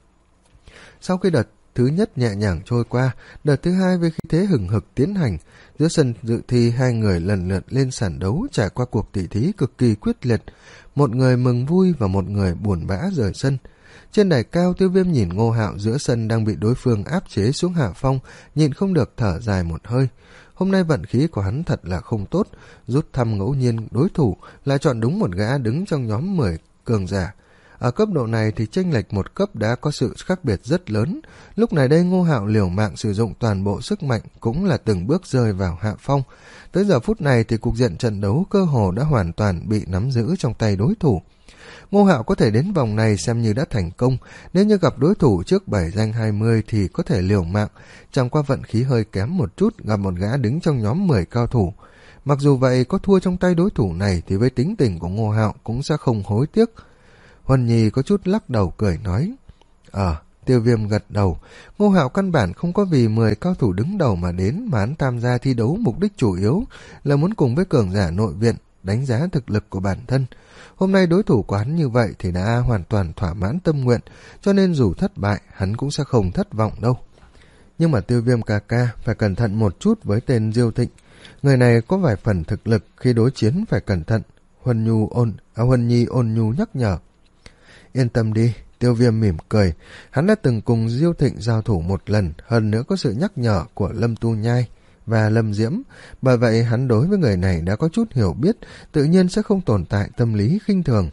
Sau khi đợt thứ nhất nhẹ nhàng trôi qua, đợt thứ hai với khí thế hừng hực tiến hành, giữa sân dự thi hai người lần lượt lên sàn đấu, trải qua cuộc tỉ thí cực kỳ quyết liệt, một người mừng vui và một người buồn bã rời sân. Trên đài cao, Tiêu Viêm nhìn Ngô Hạo giữa sân đang bị đối phương áp chế xuống hạ phong, nhịn không được thở dài một hơi. Hôm nay vận khí của hắn thật là không tốt, rút thăm ngẫu nhiên đối thủ lại chọn đúng một gã đứng trong nhóm mười cường giả. Ở cấp độ này thì chênh lệch một cấp đã có sự khác biệt rất lớn. Lúc này đây Ngô Hạo liều mạng sử dụng toàn bộ sức mạnh, cũng là từng bước rơi vào hạ phong. Tới giờ phút này thì cục diện trận đấu cơ hồ đã hoàn toàn bị nắm giữ trong tay đối thủ. Ngô Hạo có thể đến vòng này xem như đã thành công, nếu như gặp đối thủ trước bảy danh hai mươi thì có thể liều mạng, chẳng qua vận khí hơi kém một chút, gặp một gã đứng trong nhóm mười cao thủ. Mặc dù vậy, có thua trong tay đối thủ này thì với tính tình của Ngô Hạo cũng sẽ không hối tiếc. Huân Nhi có chút lắc đầu cười nói, Ờ, Tiêu Viêm gật đầu, Ngô Hạo căn bản không có vì mười cao thủ đứng đầu mà đến, mà hắn tham gia thi đấu mục đích chủ yếu là muốn cùng với cường giả nội viện đánh giá thực lực của bản thân. Hôm nay đối thủ của hắn như vậy thì đã hoàn toàn thỏa mãn tâm nguyện, cho nên dù thất bại, hắn cũng sẽ không thất vọng đâu. Nhưng mà Tiêu Viêm ca ca phải cẩn thận một chút với tên Diêu Thịnh. Người này có vài phần thực lực, khi đối chiến phải cẩn thận. Huân Nhu ôn, à, Huân Nhi ôn nhu nhắc nhở. Yên tâm đi, Tiêu Viêm mỉm cười, hắn đã từng cùng Diêu Thịnh giao thủ một lần, hơn nữa có sự nhắc nhở của Lâm Tu Nhai và Lâm Diễm, bởi vậy hắn đối với người này đã có chút hiểu biết, tự nhiên sẽ không tồn tại tâm lý khinh thường.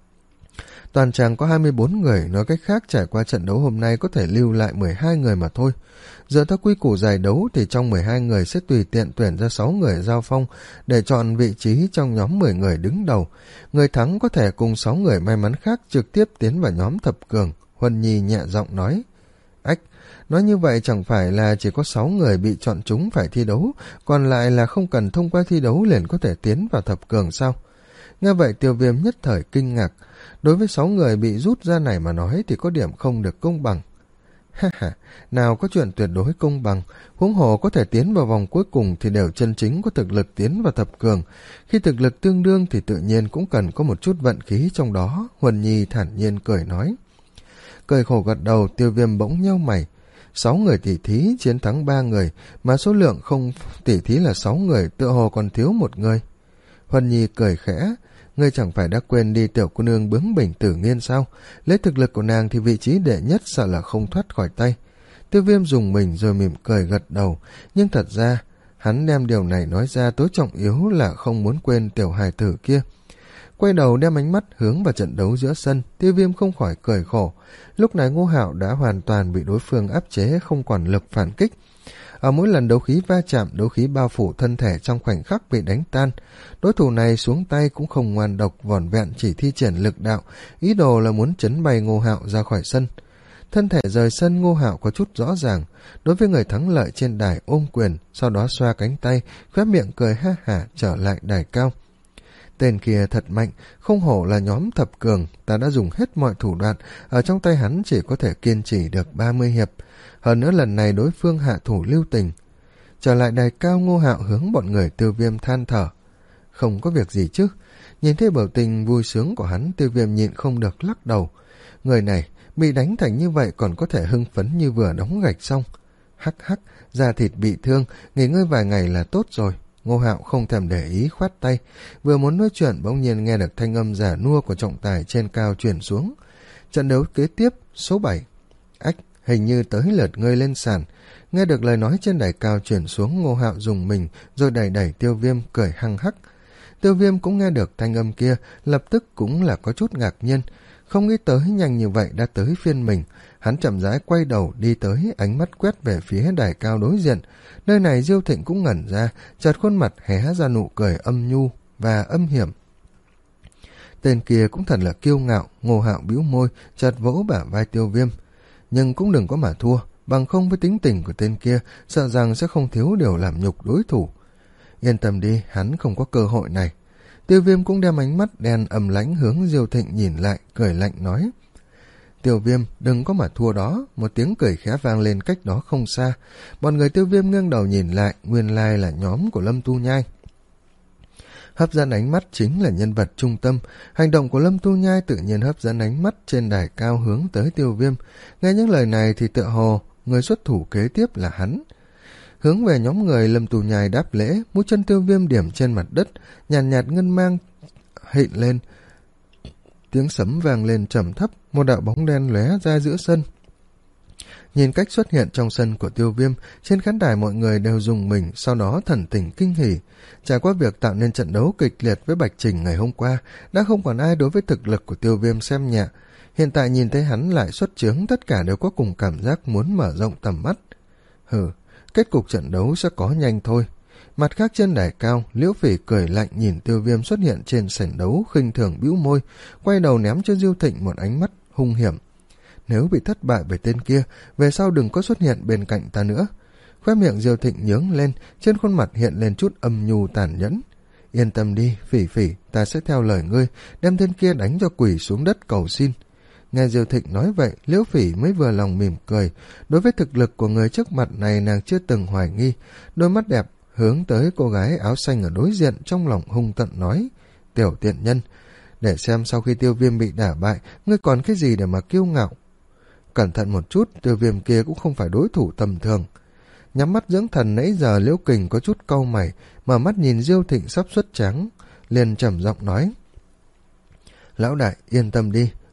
Toàn tràng có hai mươi bốn người, nói cách khác trải qua trận đấu hôm nay có thể lưu lại mười hai người mà thôi. Giờ theo quy củ giải đấu thì trong mười hai người sẽ tùy tiện tuyển ra sáu người giao phong để chọn vị trí trong nhóm mười người đứng đầu. Người thắng có thể cùng sáu người may mắn khác trực tiếp tiến vào nhóm thập cường. Huân Nhi nhẹ giọng nói. Ách, nói như vậy chẳng phải là chỉ có sáu người bị chọn chúng phải thi đấu, còn lại là không cần thông qua thi đấu liền có thể tiến vào thập cường sao? Nghe vậy Tiêu Viêm nhất thời kinh ngạc. Đối với sáu người bị rút ra này mà nói thì có điểm không được công bằng. Ha ha, nào có chuyện tuyệt đối công bằng, huống hồ có thể tiến vào vòng cuối cùng thì đều chân chính có thực lực tiến vào thập cường. Khi thực lực tương đương thì tự nhiên cũng cần có một chút vận khí trong đó, Huân Nhi thản nhiên cười nói. Cười khổ gật đầu, Tiêu Viêm bỗng nheo mày. Sáu người tỷ thí chiến thắng ba người, mà số lượng không tỷ thí là sáu người, tựa hồ còn thiếu một người. Huân Nhi cười khẽ. Ngươi chẳng phải đã quên đi tiểu cô nương bướng bỉnh Tử Nghiên sao? Lấy thực lực của nàng thì vị trí đệ nhất sợ là không thoát khỏi tay. Tiêu Viêm dùng mình rồi mỉm cười gật đầu, nhưng thật ra hắn đem điều này nói ra tối trọng yếu là không muốn quên tiểu hài tử kia. Quay đầu đem ánh mắt hướng vào trận đấu giữa sân, Tiêu Viêm không khỏi cười khổ. Lúc này Ngô Hạo đã hoàn toàn bị đối phương áp chế, không còn lực phản kích. Ở mỗi lần đấu khí va chạm, đấu khí bao phủ thân thể trong khoảnh khắc bị đánh tan. Đối thủ này xuống tay cũng không ngoan độc, vỏn vẹn chỉ thi triển lực đạo, ý đồ là muốn chấn bay Ngô Hạo ra khỏi sân. Thân thể rời sân, Ngô Hạo có chút rõ ràng, đối với người thắng lợi trên đài ôm quyền, sau đó xoa cánh tay, khóe miệng cười ha hả trở lại đài cao. Tên kia thật mạnh, không hổ là nhóm thập cường, ta đã dùng hết mọi thủ đoạn, ở trong tay hắn chỉ có thể kiên trì được ba mươi hiệp. Hơn nữa lần này đối phương hạ thủ lưu tình. Trở lại đài cao, Ngô Hạo hướng bọn người Tiêu Viêm than thở. Không có việc gì chứ. Nhìn thấy biểu tình vui sướng của hắn, Tiêu Viêm nhịn không được lắc đầu. Người này bị đánh thành như vậy còn có thể hưng phấn như vừa đóng gạch xong. Hắc hắc, da thịt bị thương, nghỉ ngơi vài ngày là tốt rồi. Ngô Hạo không thèm để ý, khoát tay. Vừa muốn nói chuyện bỗng nhiên nghe được thanh âm giả nua của trọng tài trên cao truyền xuống. Trận đấu kế tiếp, số bảy. Ách, hình như tới lượt ngươi lên sàn. Nghe được lời nói trên đài cao chuyển xuống, Ngô Hạo dùng mình rồi đẩy đẩy Tiêu Viêm cười hăng hắc. Tiêu Viêm cũng nghe được thanh âm kia, lập tức cũng là có chút ngạc nhiên, không nghĩ tới nhanh như vậy đã tới phiên mình. Hắn chậm rãi quay đầu đi tới, ánh mắt quét về phía đài cao đối diện. Nơi này Diêu Thịnh cũng ngẩn ra, chợt khuôn mặt hé ra nụ cười âm nhu và âm hiểm. Tên kia cũng thật là kiêu ngạo. Ngô Hạo bĩu môi, chợt vỗ bả vai Tiêu Viêm. Nhưng cũng đừng có mà thua, bằng không với tính tình của tên kia, sợ rằng sẽ không thiếu điều làm nhục đối thủ. Yên tâm đi, hắn không có cơ hội này. Tiêu Viêm cũng đem ánh mắt đen âm lãnh hướng Diêu Thịnh nhìn lại, cười lạnh nói. Tiêu Viêm, đừng có mà thua đó. Một tiếng cười khẽ vang lên cách đó không xa. Bọn người Tiêu Viêm ngẩng đầu nhìn lại, nguyên lai là nhóm của Lâm Tu Nhai. Hấp dẫn ánh mắt chính là nhân vật trung tâm. Hành động của Lâm Tu Nhai tự nhiên hấp dẫn ánh mắt trên đài cao hướng tới Tiêu Viêm. Nghe những lời này thì tựa hồ người xuất thủ kế tiếp là hắn. Hướng về nhóm người, Lâm Tu Nhai đáp lễ, mũi chân Tiêu Viêm điểm trên mặt đất, nhàn nhạt, nhạt ngân mang hịn lên. Tiếng sấm vang lên trầm thấp, một đạo bóng đen lóe ra giữa sân. Nhìn cách xuất hiện trong sân của Tiêu Viêm, trên khán đài mọi người đều dùng mình, sau đó thần tình kinh hỉ. Trải qua việc tạo nên trận đấu kịch liệt với Bạch Trình ngày hôm qua, đã không còn ai đối với thực lực của Tiêu Viêm xem nhẹ. Hiện tại nhìn thấy hắn lại xuất chướng, tất cả đều có cùng cảm giác muốn mở rộng tầm mắt. Hừ, kết cục trận đấu sẽ có nhanh thôi. Mặt khác trên đài cao, Liễu Phỉ cười lạnh nhìn Tiêu Viêm xuất hiện trên sảnh đấu, khinh thường bĩu môi, quay đầu ném cho Diêu Thịnh một ánh mắt hung hiểm. Nếu bị thất bại bởi tên kia, về sau đừng có xuất hiện bên cạnh ta nữa. Khóe miệng Diêu Thịnh nhướng lên, trên khuôn mặt hiện lên chút âm nhu tàn nhẫn. Yên tâm đi, Phỉ Phỉ, ta sẽ theo lời ngươi, đem tên kia đánh cho quỳ xuống đất cầu xin. Nghe Diêu Thịnh nói vậy, Liễu Phỉ mới vừa lòng mỉm cười. Đối với thực lực của người trước mặt này nàng chưa từng hoài nghi. Đôi mắt đẹp hướng tới cô gái áo xanh ở đối diện, trong lòng hung tận nói. Tiểu tiện nhân, để xem sau khi Tiêu Viêm bị đả bại, ngươi còn cái gì để mà kiêu ngạo. Cẩn thận một chút, Tiêu Viêm kia cũng không phải đối thủ tầm thường. Nhắm mắt dưỡng thần nãy giờ, Liễu Kình có chút cau mày, mở mắt nhìn Diêu Thịnh sắp xuất trắng, liền trầm giọng nói. Lão đại, yên tâm đi,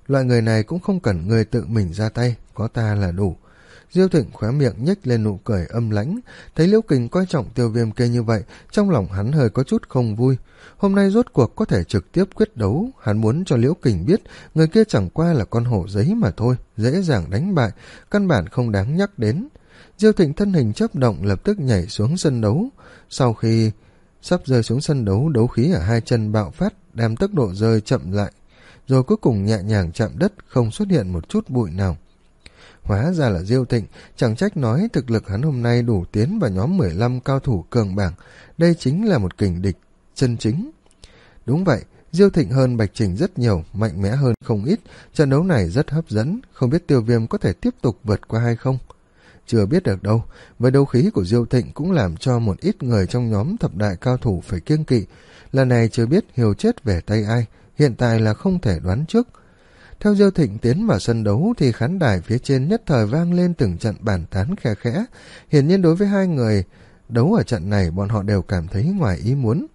Loại người này cũng không cần người tự mình ra tay, có ta là đủ. Diêu Thịnh khóe miệng nhếch lên nụ cười âm lãnh, thấy Liễu Kình coi trọng Tiêu Viêm kia như vậy, trong lòng hắn hơi có chút không vui. Hôm nay rốt cuộc có thể trực tiếp quyết đấu, hắn muốn cho Liễu Kình biết người kia chẳng qua là con hổ giấy mà thôi, dễ dàng đánh bại, căn bản không đáng nhắc đến. Diêu Thịnh thân hình chớp động lập tức nhảy xuống sân đấu. Sau khi sắp rơi xuống sân đấu, đấu khí ở hai chân bạo phát, đem tốc độ rơi chậm lại, rồi cuối cùng nhẹ nhàng chạm đất, không xuất hiện một chút bụi nào. Hóa ra là Diêu Thịnh, chẳng trách nói thực lực hắn hôm nay đủ tiến vào nhóm mười lăm cao thủ cường bảng, đây chính là một kình địch chân chính. Đúng vậy, Diêu Thịnh hơn Bạch Trình rất nhiều, mạnh mẽ hơn không ít, trận đấu này rất hấp dẫn, không biết Tiêu Viêm có thể tiếp tục vượt qua hay không. Chưa biết được đâu, với đấu khí của Diêu Thịnh cũng làm cho một ít người trong nhóm thập đại cao thủ phải kiêng kỵ, lần này chưa biết Hiều chết về tay ai, hiện tại là không thể đoán trước. Theo Diêu Thịnh tiến vào sân đấu thì khán đài phía trên nhất thời vang lên từng trận bàn tán khe khẽ, hiển nhiên đối với hai người đấu ở trận này bọn họ đều cảm thấy ngoài ý muốn.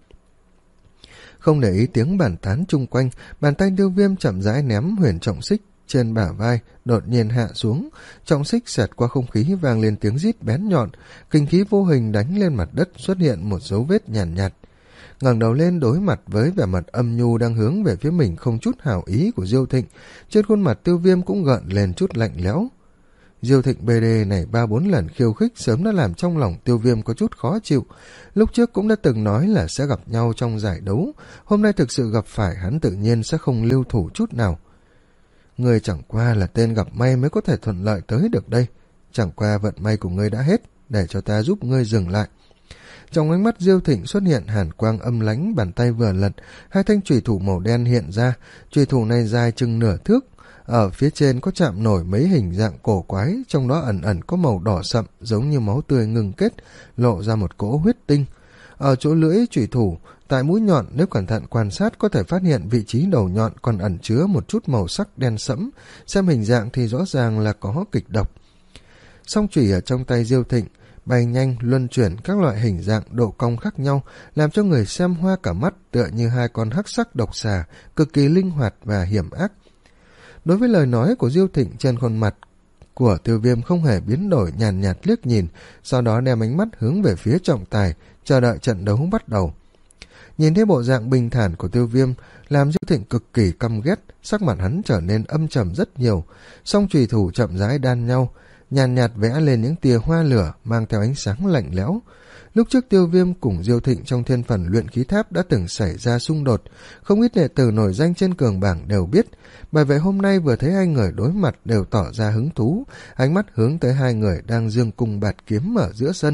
Không để ý tiếng bàn tán chung quanh, bàn tay Tiêu Viêm chậm rãi ném huyền trọng xích trên bả vai, đột nhiên hạ xuống, trọng xích xẹt qua không khí vang lên tiếng rít bén nhọn, kinh khí vô hình đánh lên mặt đất, xuất hiện một dấu vết nhàn nhạt, nhạt. Ngẩng đầu lên đối mặt với vẻ mặt âm nhu đang hướng về phía mình không chút hảo ý của Diêu Thịnh, trên khuôn mặt Tiêu Viêm cũng gợn lên chút lạnh lẽo. Diêu Thịnh bê đê này ba bốn lần khiêu khích sớm đã làm trong lòng Tiêu Viêm có chút khó chịu. Lúc trước cũng đã từng nói là sẽ gặp nhau trong giải đấu, hôm nay thực sự gặp phải hắn tự nhiên sẽ không lưu thủ chút nào. Người chẳng qua là tên gặp may mới có thể thuận lợi tới được đây, chẳng qua vận may của ngươi đã hết, để cho ta giúp ngươi dừng lại. Trong ánh mắt Diêu Thịnh xuất hiện hàn quang âm lãnh, bàn tay vừa lật, hai thanh chùy thủ màu đen hiện ra, chùy thủ này dài chừng nửa thước, ở phía trên có chạm nổi mấy hình dạng cổ quái, trong đó ẩn ẩn có màu đỏ sậm giống như máu tươi ngừng kết, lộ ra một cỗ huyết tinh. Ở chỗ lưỡi chùy thủ, tại mũi nhọn nếu cẩn thận quan sát có thể phát hiện vị trí đầu nhọn còn ẩn chứa một chút màu sắc đen sẫm, xem hình dạng thì rõ ràng là có kịch độc. Song chùy ở trong tay Diêu Thịnh bay nhanh luân chuyển các loại hình dạng độ cong khác nhau, làm cho người xem hoa cả mắt, tựa như hai con hắc sắc độc xà, cực kỳ linh hoạt và hiểm ác. Đối với lời nói của Diêu Thịnh, trên khuôn mặt của Tiêu Viêm không hề biến đổi, nhàn nhạt, nhạt liếc nhìn, sau đó đem ánh mắt hướng về phía trọng tài, chờ đợi trận đấu bắt đầu. Nhìn thấy bộ dạng bình thản của Tiêu Viêm, làm Diêu Thịnh cực kỳ căm ghét, sắc mặt hắn trở nên âm trầm rất nhiều, song chùy thủ chậm rãi đan nhau, nhàn nhạt, nhạt vẽ lên những tia hoa lửa mang theo ánh sáng lạnh lẽo. Lúc trước Tiêu Viêm cùng Diêu Thịnh trong thiên phần luyện khí tháp đã từng xảy ra xung đột, không ít đệ tử nổi danh trên cường bảng đều biết, bởi vậy hôm nay vừa thấy hai người đối mặt đều tỏ ra hứng thú, ánh mắt hướng tới hai người đang dương cung bạt kiếm ở giữa sân.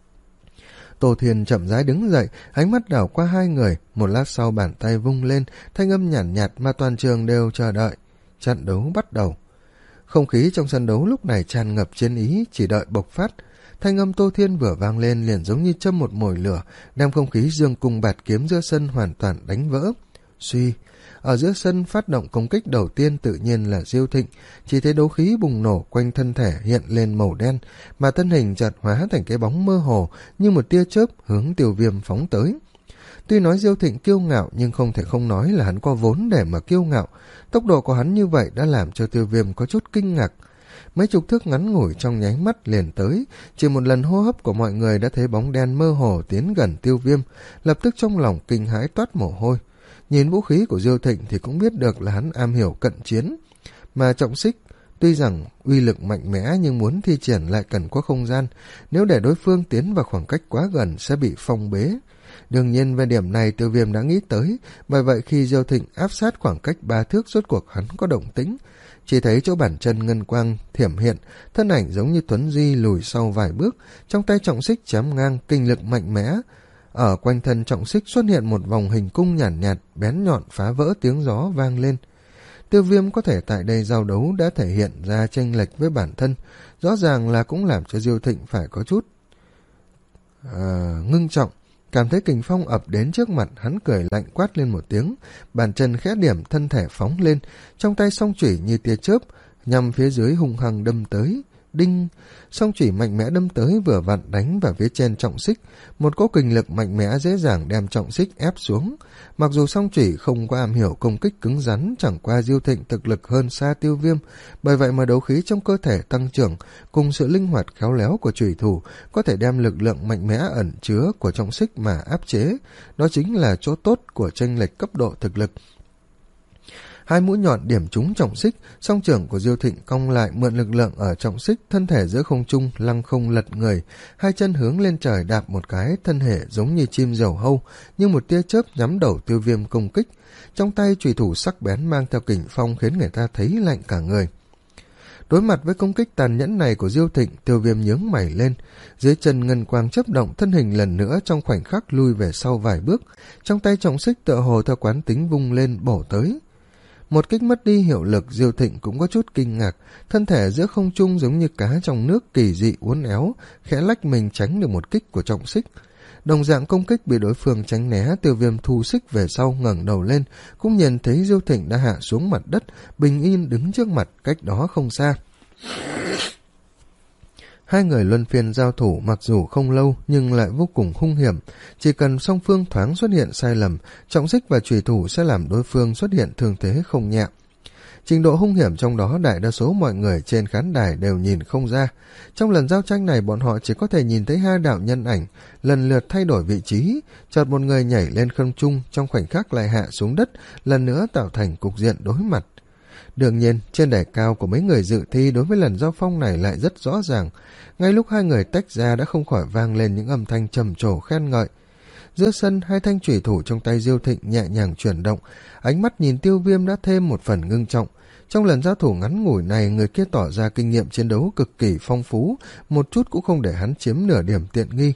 Tô Thiên chậm rãi đứng dậy, ánh mắt đảo qua hai người, một lát sau bàn tay vung lên, thanh âm nhàn nhạt, nhạt mà toàn trường đều chờ đợi. Trận đấu bắt đầu. Không khí trong sân đấu lúc này tràn ngập chiến ý, chỉ đợi bộc phát. Thanh âm Tô Thiên vừa vang lên liền giống như châm một mồi lửa, đem không khí dương cung bạt kiếm giữa sân hoàn toàn đánh vỡ. Suy, ở giữa sân phát động công kích đầu tiên tự nhiên là Diêu Thịnh, chỉ thấy đấu khí bùng nổ quanh thân thể hiện lên màu đen, mà thân hình chợt hóa thành cái bóng mơ hồ như một tia chớp hướng Tiêu Viêm phóng tới. Tuy nói Diêu Thịnh kiêu ngạo nhưng không thể không nói là hắn có vốn để mà kiêu ngạo, tốc độ của hắn như vậy đã làm cho Tiêu Viêm có chút kinh ngạc. Mấy chục thước ngắn ngủi trong nháy mắt liền tới, chỉ một lần hô hấp của mọi người đã thấy bóng đen mơ hồ tiến gần Tiêu Viêm, lập tức trong lòng kinh hãi toát mồ hôi. Nhìn vũ khí của Diêu Thịnh thì cũng biết được là hắn am hiểu cận chiến, mà trọng xích tuy rằng uy lực mạnh mẽ nhưng muốn thi triển lại cần có không gian, nếu để đối phương tiến vào khoảng cách quá gần sẽ bị phong bế. Đương nhiên về điểm này Tiêu Viêm đã nghĩ tới, bởi vậy khi Diêu Thịnh áp sát khoảng cách ba thước rốt cuộc hắn có động tĩnh, chỉ thấy chỗ bàn chân ngân quang thiểm hiện, thân ảnh giống như Tuấn Di lùi sau vài bước, trong tay trọng xích chém ngang, kinh lực mạnh mẽ. Ở quanh thân trọng xích xuất hiện một vòng hình cung nhàn nhạt, nhạt, bén nhọn phá vỡ tiếng gió vang lên. Tiêu Viêm có thể tại đây giao đấu đã thể hiện ra chênh lệch với bản thân, rõ ràng là cũng làm cho Diêu Thịnh phải có chút à, ngưng trọng. Cảm thấy kình phong ập đến trước mặt, hắn cười lạnh quát lên một tiếng, bàn chân khẽ điểm, thân thể phóng lên, trong tay song chủy như tia chớp nhằm phía dưới hung hăng đâm tới, đinh, song chủy mạnh mẽ đâm tới vừa vặn đánh vào phía trên trọng xích, một cỗ kình lực mạnh mẽ dễ dàng đem trọng xích ép xuống. Mặc dù song chủy không có am hiểu công kích cứng rắn, chẳng qua Diêu Thịnh thực lực hơn xa Tiêu Viêm, bởi vậy mà đấu khí trong cơ thể tăng trưởng cùng sự linh hoạt khéo léo của chủy thủ có thể đem lực lượng mạnh mẽ ẩn chứa của trọng xích mà áp chế. Đó chính là chỗ tốt của chênh lệch cấp độ thực lực. Hai mũi nhọn điểm trúng trọng xích, song trưởng của Diêu Thịnh cong lại mượn lực lượng ở trọng xích, thân thể giữa không trung lăng không lật người, hai chân hướng lên trời đạp một cái, thân thể giống như chim diều hâu, như một tia chớp nhắm đầu Tiêu Viêm công kích. Trong tay chùy thủ sắc bén mang theo kình phong khiến người ta thấy lạnh cả người. Đối mặt với công kích tàn nhẫn này của Diêu Thịnh, Tiêu Viêm nhướng mày lên, dưới chân ngân quang chớp động, thân hình lần nữa trong khoảnh khắc lui về sau vài bước, trong tay trọng xích tựa hồ theo quán tính vung lên bổ tới. Một kích mất đi hiệu lực, Diêu Thịnh cũng có chút kinh ngạc, thân thể giữa không trung giống như cá trong nước kỳ dị uốn éo, khẽ lách mình tránh được một kích của trọng xích. Đồng dạng công kích bị đối phương tránh né, Tiêu Viêm thu xích về sau ngẩng đầu lên, cũng nhìn thấy Diêu Thịnh đã hạ xuống mặt đất, bình yên đứng trước mặt cách đó không xa. Hai người luân phiên giao thủ mặc dù không lâu nhưng lại vô cùng hung hiểm, chỉ cần song phương thoáng xuất hiện sai lầm, trọng xích và chùy thủ sẽ làm đối phương xuất hiện thương thế không nhẹ. Trình độ hung hiểm trong đó đại đa số mọi người trên khán đài đều nhìn không ra. Trong lần giao tranh này bọn họ chỉ có thể nhìn thấy hai đạo nhân ảnh lần lượt thay đổi vị trí, chợt một người nhảy lên không trung, trong khoảnh khắc lại hạ xuống đất, lần nữa tạo thành cục diện đối mặt. Đương nhiên, trên đài cao của mấy người dự thi đối với lần giao phong này lại rất rõ ràng. Ngay lúc hai người tách ra đã không khỏi vang lên những âm thanh trầm trồ khen ngợi. Giữa sân, hai thanh chủy thủ trong tay Diêu Thịnh nhẹ nhàng chuyển động, ánh mắt nhìn Tiêu Viêm đã thêm một phần ngưng trọng. Trong lần giao thủ ngắn ngủi này, người kia tỏ ra kinh nghiệm chiến đấu cực kỳ phong phú, một chút cũng không để hắn chiếm nửa điểm tiện nghi.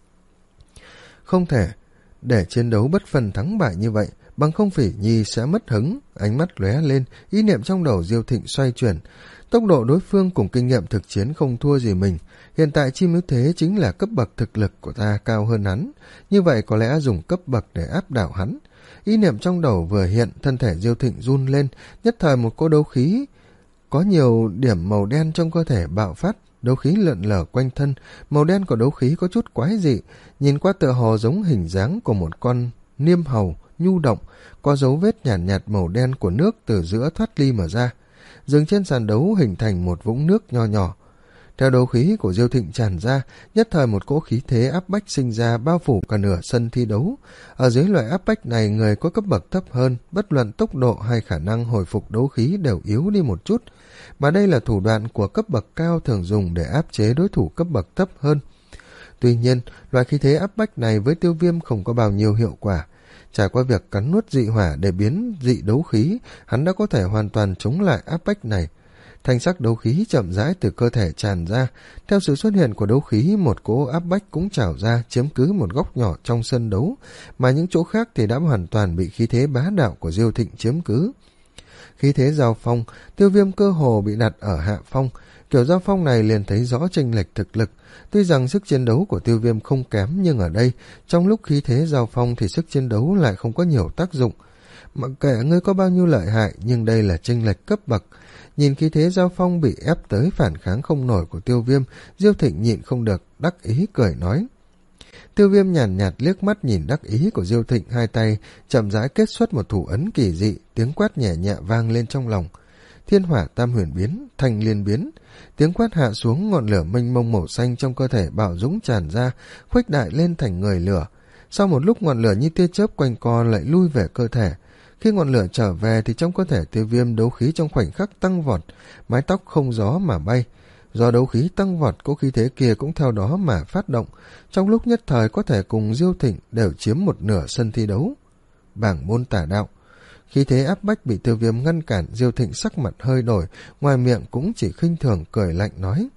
Không thể để chiến đấu bất phân thắng bại như vậy, bằng không Phỉ Nhi sẽ mất hứng. Ánh mắt lóe lên, ý niệm trong đầu Diêu Thịnh xoay chuyển. Tốc độ đối phương cùng kinh nghiệm thực chiến không thua gì mình, hiện tại chi ưu thế chính là cấp bậc thực lực của ta cao hơn hắn, như vậy có lẽ dùng cấp bậc để áp đảo hắn. Ý niệm trong đầu vừa hiện, thân thể Diêu Thịnh run lên, nhất thời một cỗ đấu khí có nhiều điểm màu đen trong cơ thể bạo phát, đấu khí lượn lờ quanh thân, màu đen của đấu khí có chút quái dị, nhìn qua tựa hồ giống hình dáng của một con niêm hầu nhu động, có dấu vết nhàn nhạt, nhạt màu đen của nước từ giữa thoát ly mà ra, dừng trên sàn đấu hình thành một vũng nước nho nhỏ. Theo đấu khí của Diêu Thịnh tràn ra, nhất thời một cỗ khí thế áp bách sinh ra bao phủ cả nửa sân thi đấu. Ở dưới loại áp bách này, người có cấp bậc thấp hơn, bất luận tốc độ hay khả năng hồi phục đấu khí đều yếu đi một chút, mà đây là thủ đoạn của cấp bậc cao thường dùng để áp chế đối thủ cấp bậc thấp hơn. Tuy nhiên, loại khí thế áp bách này với Tiêu Viêm không có bao nhiêu hiệu quả. Trải qua việc cắn nuốt dị hỏa để biến dị đấu khí, hắn đã có thể hoàn toàn chống lại áp bách này. Thanh sắc đấu khí chậm rãi từ cơ thể tràn ra, theo sự xuất hiện của đấu khí, một cỗ áp bách cũng trào ra, chiếm cứ một góc nhỏ trong sân đấu, mà những chỗ khác thì đã hoàn toàn bị khí thế bá đạo của Diêu Thịnh chiếm cứ. Khí thế giao phong, Tiêu Viêm cơ hồ bị đặt ở hạ phong, kiểu giao phong này liền thấy rõ chênh lệch thực lực. Tuy rằng sức chiến đấu của Tiêu Viêm không kém, nhưng ở đây, trong lúc khí thế giao phong thì sức chiến đấu lại không có nhiều tác dụng. Mặc kệ ngươi có bao nhiêu lợi hại, nhưng đây là chênh lệch cấp bậc. Nhìn khí thế giao phong bị ép tới phản kháng không nổi của Tiêu Viêm, Diêu Thịnh nhịn không được, đắc ý cười nói. Tiêu Viêm nhàn nhạt, nhạt liếc mắt nhìn đắc ý của Diêu Thịnh, hai tay chậm rãi kết xuất một thủ ấn kỳ dị, tiếng quát nhẹ nhẹ vang lên trong lòng. Thiên hỏa tam huyền biến, thành liên biến. Tiếng quát hạ xuống, ngọn lửa mênh mông màu xanh trong cơ thể bạo dũng tràn ra, khuếch đại lên thành người lửa. Sau một lúc, ngọn lửa như tia chớp quanh co lại lui về cơ thể. Khi ngọn lửa trở về thì trong cơ thể Tiêu Viêm đấu khí trong khoảnh khắc tăng vọt, mái tóc không gió mà bay. Do đấu khí tăng vọt, cỗ khí thế kia cũng theo đó mà phát động, trong lúc nhất thời có thể cùng Diêu Thịnh đều chiếm một nửa sân thi đấu. Bảng môn tả đạo. Khí thế áp bách bị Tiêu Viêm ngăn cản, Diêu Thịnh sắc mặt hơi đổi, ngoài miệng cũng chỉ khinh thường cười lạnh nói.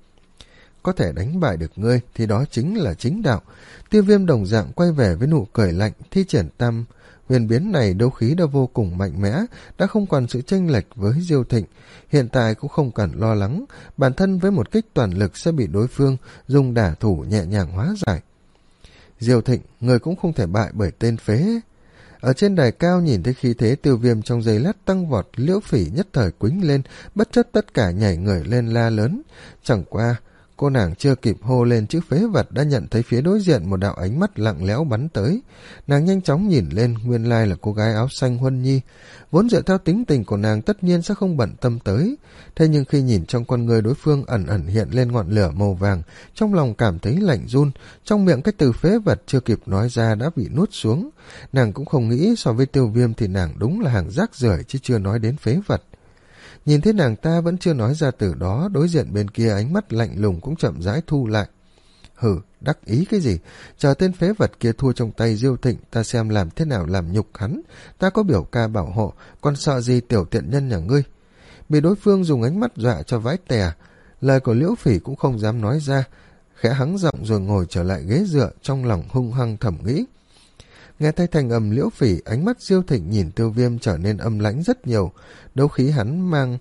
Có thể đánh bại được ngươi thì đó chính là chính đạo. Tiêu Viêm đồng dạng quay về với nụ cười lạnh, thi triển tam huyền biến này đấu khí đã vô cùng mạnh mẽ, đã không còn sự chênh lệch với Diêu Thịnh. Hiện tại cũng không cần lo lắng, bản thân với một kích toàn lực sẽ bị đối phương dùng đả thủ nhẹ nhàng hóa giải. Diêu Thịnh, người cũng không thể bại bởi tên phế. Ở trên đài cao nhìn thấy khí thế Tiêu Viêm trong giây lát tăng vọt, Liễu Phỉ nhất thời quýnh lên, bất chấp tất cả nhảy người lên la lớn. Chẳng qua cô nàng chưa kịp hô lên chữ phế vật đã nhận thấy phía đối diện một đạo ánh mắt lặng lẽo bắn tới. Nàng nhanh chóng nhìn lên, nguyên lai là cô gái áo xanh Huân Nhi. Vốn dựa theo tính tình của nàng tất nhiên sẽ không bận tâm tới. Thế nhưng khi nhìn trong con người đối phương ẩn ẩn hiện lên ngọn lửa màu vàng, trong lòng cảm thấy lạnh run, trong miệng cái từ phế vật chưa kịp nói ra đã bị nuốt xuống. Nàng cũng không nghĩ so với Tiêu Viêm thì nàng đúng là hàng rác rưởi chứ chưa nói đến phế vật. Nhìn thấy nàng ta vẫn chưa nói ra từ đó, đối diện bên kia ánh mắt lạnh lùng cũng chậm rãi thu lại. Hừ, đắc ý cái gì? Chờ tên phế vật kia thua trong tay Diêu Thịnh, ta xem làm thế nào làm nhục hắn. Ta có biểu ca bảo hộ, còn sợ gì tiểu tiện nhân nhà ngươi? Bị đối phương dùng ánh mắt dọa cho vãi tè, lời của Liễu Phỉ cũng không dám nói ra, khẽ hắng giọng rồi ngồi trở lại ghế dựa, trong lòng hung hăng thầm nghĩ. Nghe thấy thành âm Liễu Phỉ, ánh mắt Diêu Thịnh nhìn Tiêu Viêm trở nên âm lãnh rất nhiều. Đấu khí hắn mang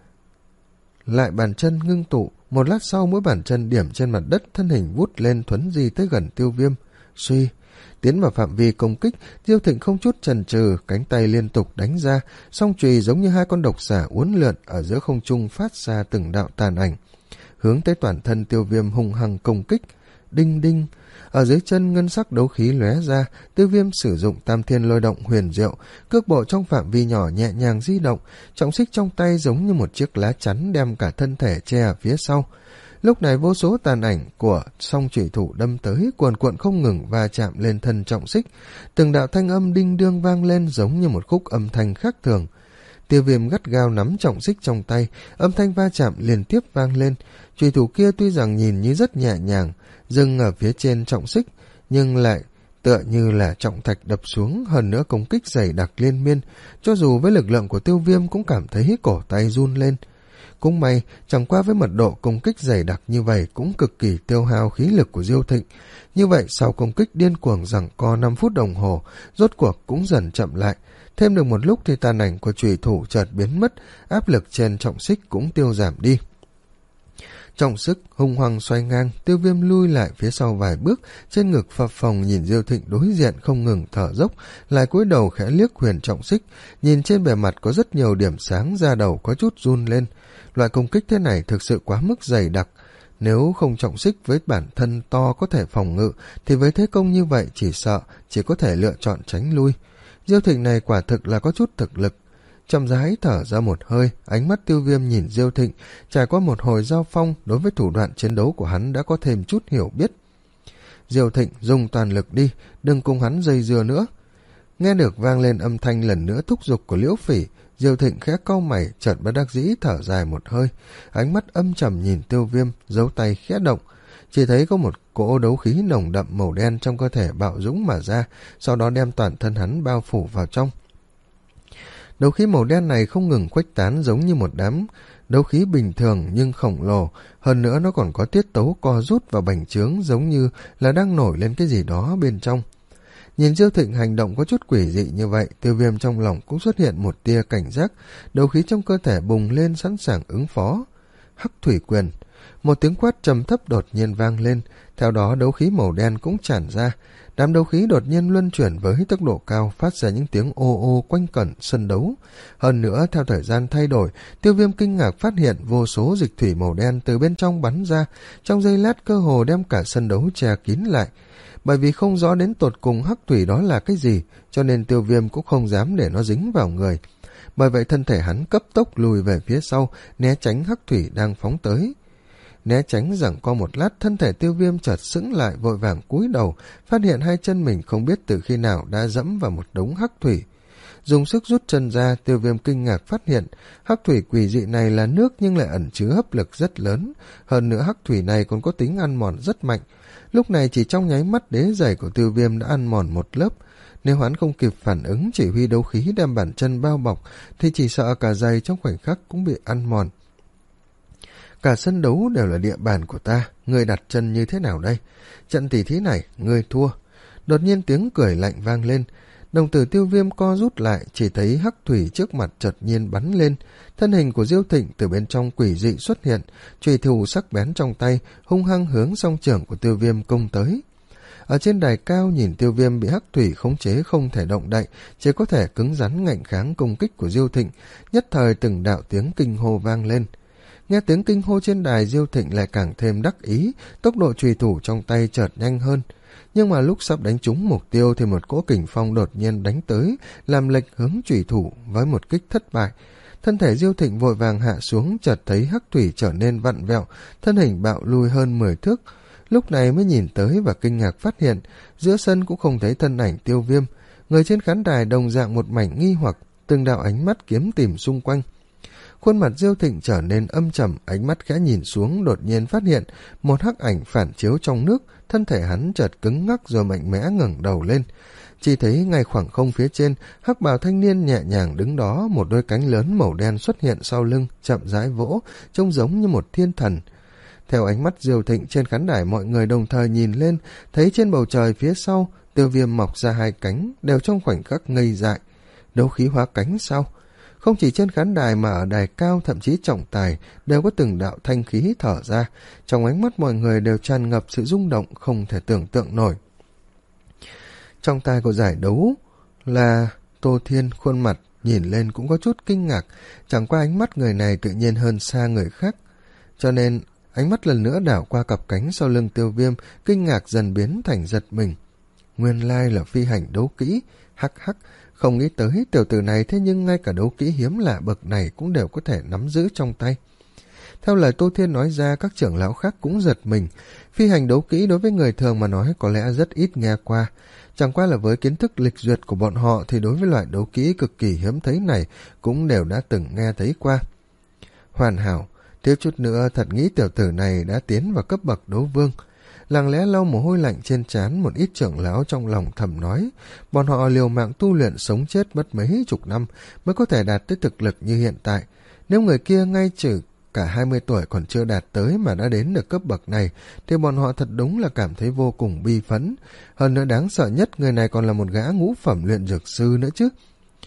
lại bàn chân ngưng tụ, một lát sau mỗi bàn chân điểm trên mặt đất, thân hình vút lên thuấn di tới gần Tiêu Viêm. Suy, tiến vào phạm vi công kích, Diêu Thịnh không chút chần chừ, cánh tay liên tục đánh ra, song chùy giống như hai con độc xà uốn lượn ở giữa không trung phát ra từng đạo tàn ảnh, hướng tới toàn thân Tiêu Viêm hung hăng công kích. Đinh đinh, ở dưới chân ngân sắc đấu khí lóe ra, Tiêu Viêm sử dụng tam thiên lôi động huyền diệu, cước bộ trong phạm vi nhỏ nhẹ nhàng di động, trọng xích trong tay giống như một chiếc lá chắn đem cả thân thể che ở phía sau. Lúc này vô số tàn ảnh của song chủy thủ đâm tới, cuồn cuộn không ngừng va chạm lên thân trọng xích, từng đạo thanh âm đinh đương vang lên giống như một khúc âm thanh khác thường. Tiêu Viêm gắt gao nắm trọng xích trong tay, âm thanh va chạm liên tiếp vang lên. Chủy thủ kia tuy rằng nhìn như rất nhẹ nhàng, dừng ở phía trên trọng xích, nhưng lại tựa như là trọng thạch đập xuống, hơn nữa công kích dày đặc liên miên, cho dù với lực lượng của Tiêu Viêm cũng cảm thấy cổ tay run lên. Cũng may, chẳng qua với mật độ công kích dày đặc như vậy cũng cực kỳ tiêu hao khí lực của Diêu Thịnh. Như vậy sau công kích điên cuồng giằng co năm phút đồng hồ, rốt cuộc cũng dần chậm lại. Thêm được một lúc thì tàn ảnh của chủy thủ chợt biến mất, áp lực trên trọng xích cũng tiêu giảm đi. Trọng sức hung hăng xoay ngang, Tiêu Viêm lui lại phía sau vài bước, trên ngực phập phồng nhìn Diêu Thịnh đối diện không ngừng thở dốc, lại cúi đầu khẽ liếc huyền trọng xích, nhìn trên bề mặt có rất nhiều điểm sáng, da đầu có chút run lên. Loại công kích thế này thực sự quá mức dày đặc, nếu không trọng xích với bản thân to có thể phòng ngự, thì với thế công như vậy chỉ sợ chỉ có thể lựa chọn tránh lui. Diêu Thịnh này quả thực là có chút thực lực. Chậm rãi thở ra một hơi, ánh mắt Tiêu Viêm nhìn Diêu Thịnh, trải qua một hồi giao phong, đối với thủ đoạn chiến đấu của hắn đã có thêm chút hiểu biết. Diêu Thịnh, dùng toàn lực đi, đừng cùng hắn dây dưa nữa. Nghe được vang lên âm thanh lần nữa thúc giục của Liễu Phỉ, Diêu Thịnh khẽ cau mày, chợt bất đắc dĩ thở dài một hơi, ánh mắt âm trầm nhìn Tiêu Viêm, dấu tay khẽ động, chỉ thấy có một cỗ đấu khí nồng đậm màu đen trong cơ thể bạo dũng mà ra, sau đó đem toàn thân hắn bao phủ vào trong. Đấu khí màu đen này không ngừng khuếch tán giống như một đám đấu khí bình thường nhưng khổng lồ, hơn nữa nó còn có tiết tấu co rút và bành trướng giống như là đang nổi lên cái gì đó bên trong. Nhìn Diêu Thịnh hành động có chút quỷ dị như vậy, Tiêu Viêm trong lòng cũng xuất hiện một tia cảnh giác, đấu khí trong cơ thể bùng lên sẵn sàng ứng phó. Hắc thủy quyền, một tiếng quát trầm thấp đột nhiên vang lên, theo đó đấu khí màu đen cũng tràn ra. Đám đấu khí đột nhiên luân chuyển với tốc độ cao, phát ra những tiếng ô ô quanh quẩn sân đấu. Hơn nữa, theo thời gian thay đổi, Tiêu Viêm kinh ngạc phát hiện vô số dịch thủy màu đen từ bên trong bắn ra, trong giây lát cơ hồ đem cả sân đấu che kín lại. Bởi vì không rõ đến tột cùng hắc thủy đó là cái gì, cho nên Tiêu Viêm cũng không dám để nó dính vào người. Bởi vậy thân thể hắn cấp tốc lùi về phía sau, né tránh hắc thủy đang phóng tới. Né tránh giằng co một lát, thân thể Tiêu Viêm chợt sững lại, vội vàng cúi đầu, phát hiện hai chân mình không biết từ khi nào đã dẫm vào một đống hắc thủy. Dùng sức rút chân ra, Tiêu Viêm kinh ngạc phát hiện hắc thủy quỷ dị này là nước nhưng lại ẩn chứa hấp lực rất lớn, hơn nữa hắc thủy này còn có tính ăn mòn rất mạnh. Lúc này chỉ trong nháy mắt, đế giày của Tiêu Viêm đã ăn mòn một lớp. Nếu hắn không kịp phản ứng chỉ huy đấu khí đem bản chân bao bọc, thì chỉ sợ cả giày trong khoảnh khắc cũng bị ăn mòn. Cả sân đấu đều là địa bàn của ta, ngươi đặt chân như thế nào đây? Trận tỷ thí này, ngươi thua. Đột nhiên tiếng cười lạnh vang lên, đồng tử Tiêu Viêm co rút lại, chỉ thấy hắc thủy trước mặt chợt nhiên bắn lên. Thân hình của Diêu Thịnh từ bên trong quỷ dị xuất hiện, chùy thủ sắc bén trong tay, hung hăng hướng song trưởng của Tiêu Viêm công tới. Ở trên đài cao nhìn Tiêu Viêm bị hắc thủy khống chế không thể động đậy, chỉ có thể cứng rắn ngạnh kháng công kích của Diêu Thịnh. Nhất thời từng đạo tiếng kinh hô vang lên. Nghe tiếng kinh hô trên đài, Diêu Thịnh lại càng thêm đắc ý, tốc độ chùy thủ trong tay chợt nhanh hơn. Nhưng mà lúc sắp đánh trúng mục tiêu thì một cỗ kình phong đột nhiên đánh tới, làm lệch hướng chùy thủ với một kích thất bại. Thân thể Diêu Thịnh vội vàng hạ xuống, chợt thấy hắc thủy trở nên vặn vẹo, thân hình bạo lui hơn mười thước. Lúc này mới nhìn tới và kinh ngạc phát hiện, giữa sân cũng không thấy thân ảnh Tiêu Viêm. Người trên khán đài đồng dạng một mảnh nghi hoặc, từng đạo ánh mắt kiếm tìm xung quanh. Khuôn mặt Diêu Thịnh trở nên âm trầm, ánh mắt khẽ nhìn xuống, đột nhiên phát hiện một hắc ảnh phản chiếu trong nước, thân thể hắn chợt cứng ngắc rồi mạnh mẽ ngẩng đầu lên. Chỉ thấy ngay khoảng không phía trên, hắc bào thanh niên nhẹ nhàng đứng đó, một đôi cánh lớn màu đen xuất hiện sau lưng, chậm rãi vỗ, trông giống như một thiên thần. Theo ánh mắt Diêu Thịnh, trên khán đài mọi người đồng thời nhìn lên, thấy trên bầu trời phía sau, Tiêu Viêm mọc ra hai cánh, đều trong khoảnh khắc ngây dại. Đấu khí hóa cánh sao? Không chỉ trên khán đài mà ở đài cao, thậm chí trọng tài, đều có từng đạo thanh khí thở ra. Trong ánh mắt mọi người đều tràn ngập sự rung động không thể tưởng tượng nổi. Trong tai của giải đấu là Tô Thiên, khuôn mặt nhìn lên cũng có chút kinh ngạc, chẳng qua ánh mắt người này tự nhiên hơn xa người khác. Cho nên ánh mắt lần nữa đảo qua cặp cánh sau lưng Tiêu Viêm, kinh ngạc dần biến thành giật mình. Nguyên lai là phi hành đấu kỹ, hắc hắc, không nghĩ tới tiểu tử này thế nhưng ngay cả đấu kỹ hiếm lạ bậc này cũng đều có thể nắm giữ trong tay. Theo lời Tô Thiên nói ra, các trưởng lão khác cũng giật mình. Phi hành đấu kỹ đối với người thường mà nói có lẽ rất ít nghe qua. Chẳng qua là với kiến thức lịch duyệt của bọn họ thì đối với loại đấu kỹ cực kỳ hiếm thấy này cũng đều đã từng nghe thấy qua. Hoàn hảo, thiếu chút nữa thật nghĩ tiểu tử này đã tiến vào cấp bậc đấu vương. Lặng lẽ lau mồ hôi lạnh trên trán, một ít trưởng lão trong lòng thầm nói, bọn họ liều mạng tu luyện sống chết mất mấy chục năm mới có thể đạt tới thực lực như hiện tại. Nếu người kia ngay trừ cả hai mươi tuổi còn chưa đạt tới mà đã đến được cấp bậc này, thì bọn họ thật đúng là cảm thấy vô cùng bi phấn. Hơn nữa đáng sợ nhất, người này còn là một gã ngũ phẩm luyện dược sư nữa chứ.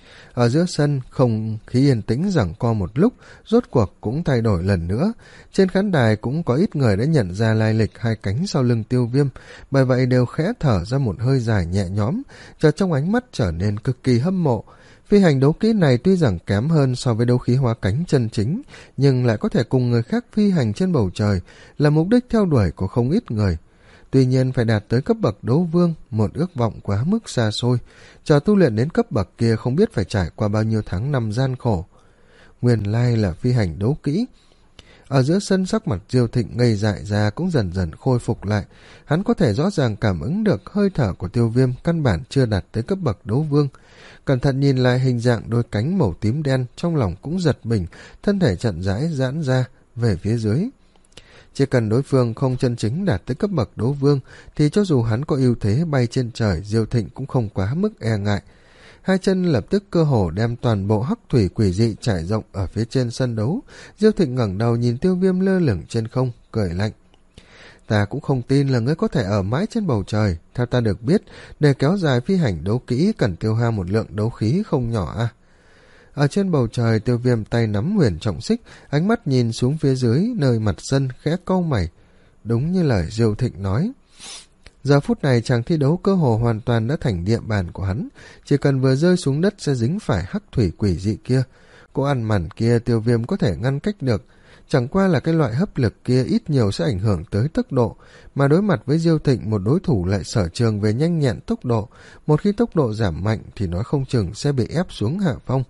Ở giữa sân, không khí yên tĩnh giằng co một lúc, rốt cuộc cũng thay đổi lần nữa. Trên khán đài cũng có ít người đã nhận ra lai lịch hai cánh sau lưng Tiêu Viêm, bởi vậy đều khẽ thở ra một hơi dài nhẹ nhõm, chợt trong ánh mắt trở nên cực kỳ hâm mộ. Phi hành đấu kỹ này tuy rằng kém hơn so với đấu khí hóa cánh chân chính, nhưng lại có thể cùng người khác phi hành trên bầu trời, là mục đích theo đuổi của không ít người. Tuy nhiên phải đạt tới cấp bậc đấu vương, một ước vọng quá mức xa xôi, chờ tu luyện đến cấp bậc kia không biết phải trải qua bao nhiêu tháng năm gian khổ. Nguyên lai là phi hành đấu kỹ. Ở giữa sân, sắc mặt Diêu Thịnh ngây dại ra cũng dần dần khôi phục lại. Hắn có thể rõ ràng cảm ứng được hơi thở của Tiêu Viêm căn bản chưa đạt tới cấp bậc đấu vương. Cẩn thận nhìn lại hình dạng đôi cánh màu tím đen, trong lòng cũng giật mình, thân thể chậm rãi giãn ra về phía dưới. Chỉ cần đối phương không chân chính đạt tới cấp bậc đấu vương thì cho dù hắn có ưu thế bay trên trời, Diêu Thịnh cũng không quá mức e ngại. Hai chân lập tức cơ hồ đem toàn bộ hắc thủy quỷ dị trải rộng ở phía trên sân đấu. Diêu Thịnh ngẩng đầu nhìn Tiêu Viêm lơ lửng trên không, cười lạnh. Ta cũng không tin là ngươi có thể ở mãi trên bầu trời. Theo ta được biết, để kéo dài phi hành đấu kỹ cần tiêu hao một lượng đấu khí không nhỏ à. Ở trên bầu trời, Tiêu Viêm tay nắm huyền trọng xích, ánh mắt nhìn xuống phía dưới, nơi mặt sân khẽ cau mày. Đúng như lời Diêu Thịnh nói. Giờ phút này chàng thi đấu cơ hồ hoàn toàn đã thành địa bàn của hắn, chỉ cần vừa rơi xuống đất sẽ dính phải hắc thủy quỷ dị kia. Cô ăn mặn kia Tiêu Viêm có thể ngăn cách được, chẳng qua là cái loại hấp lực kia ít nhiều sẽ ảnh hưởng tới tốc độ, mà đối mặt với Diêu Thịnh, một đối thủ lại sở trường về nhanh nhẹn tốc độ, một khi tốc độ giảm mạnh thì nói không chừng sẽ bị ép xuống hạ phong.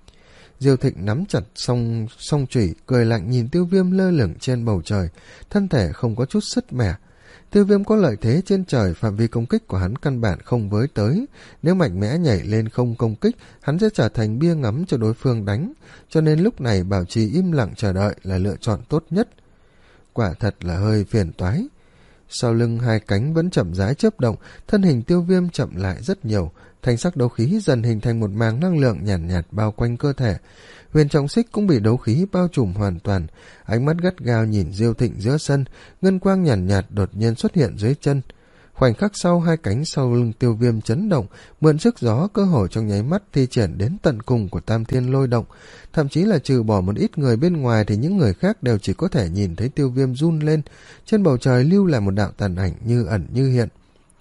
Diêu Thịnh nắm chặt song song chủy, cười lạnh nhìn Tiêu Viêm lơ lửng trên bầu trời, thân thể không có chút sứt mẻ. Tiêu Viêm có lợi thế trên trời, phạm vi công kích của hắn căn bản không với tới. Nếu mạnh mẽ nhảy lên không công kích, hắn sẽ trở thành bia ngắm cho đối phương đánh, cho nên lúc này bảo trì im lặng chờ đợi là lựa chọn tốt nhất. Quả thật là hơi phiền toái. Sau lưng hai cánh vẫn chậm rãi chớp động, thân hình Tiêu Viêm chậm lại rất nhiều, thanh sắc đấu khí dần hình thành một màng năng lượng nhàn nhạt, nhạt bao quanh cơ thể. Huyền trọng xích cũng bị đấu khí bao trùm hoàn toàn, ánh mắt gắt gao nhìn Diêu Thịnh giữa sân, ngân quang nhàn nhạt, nhạt đột nhiên xuất hiện dưới chân. Khoảnh khắc sau, hai cánh sau lưng Tiêu Viêm chấn động, mượn sức gió cơ hồ trong nháy mắt thi triển đến tận cùng của Tam Thiên Lôi Động, thậm chí là trừ bỏ một ít người bên ngoài thì những người khác đều chỉ có thể nhìn thấy Tiêu Viêm run lên, trên bầu trời lưu lại một đạo tàn ảnh như ẩn như hiện.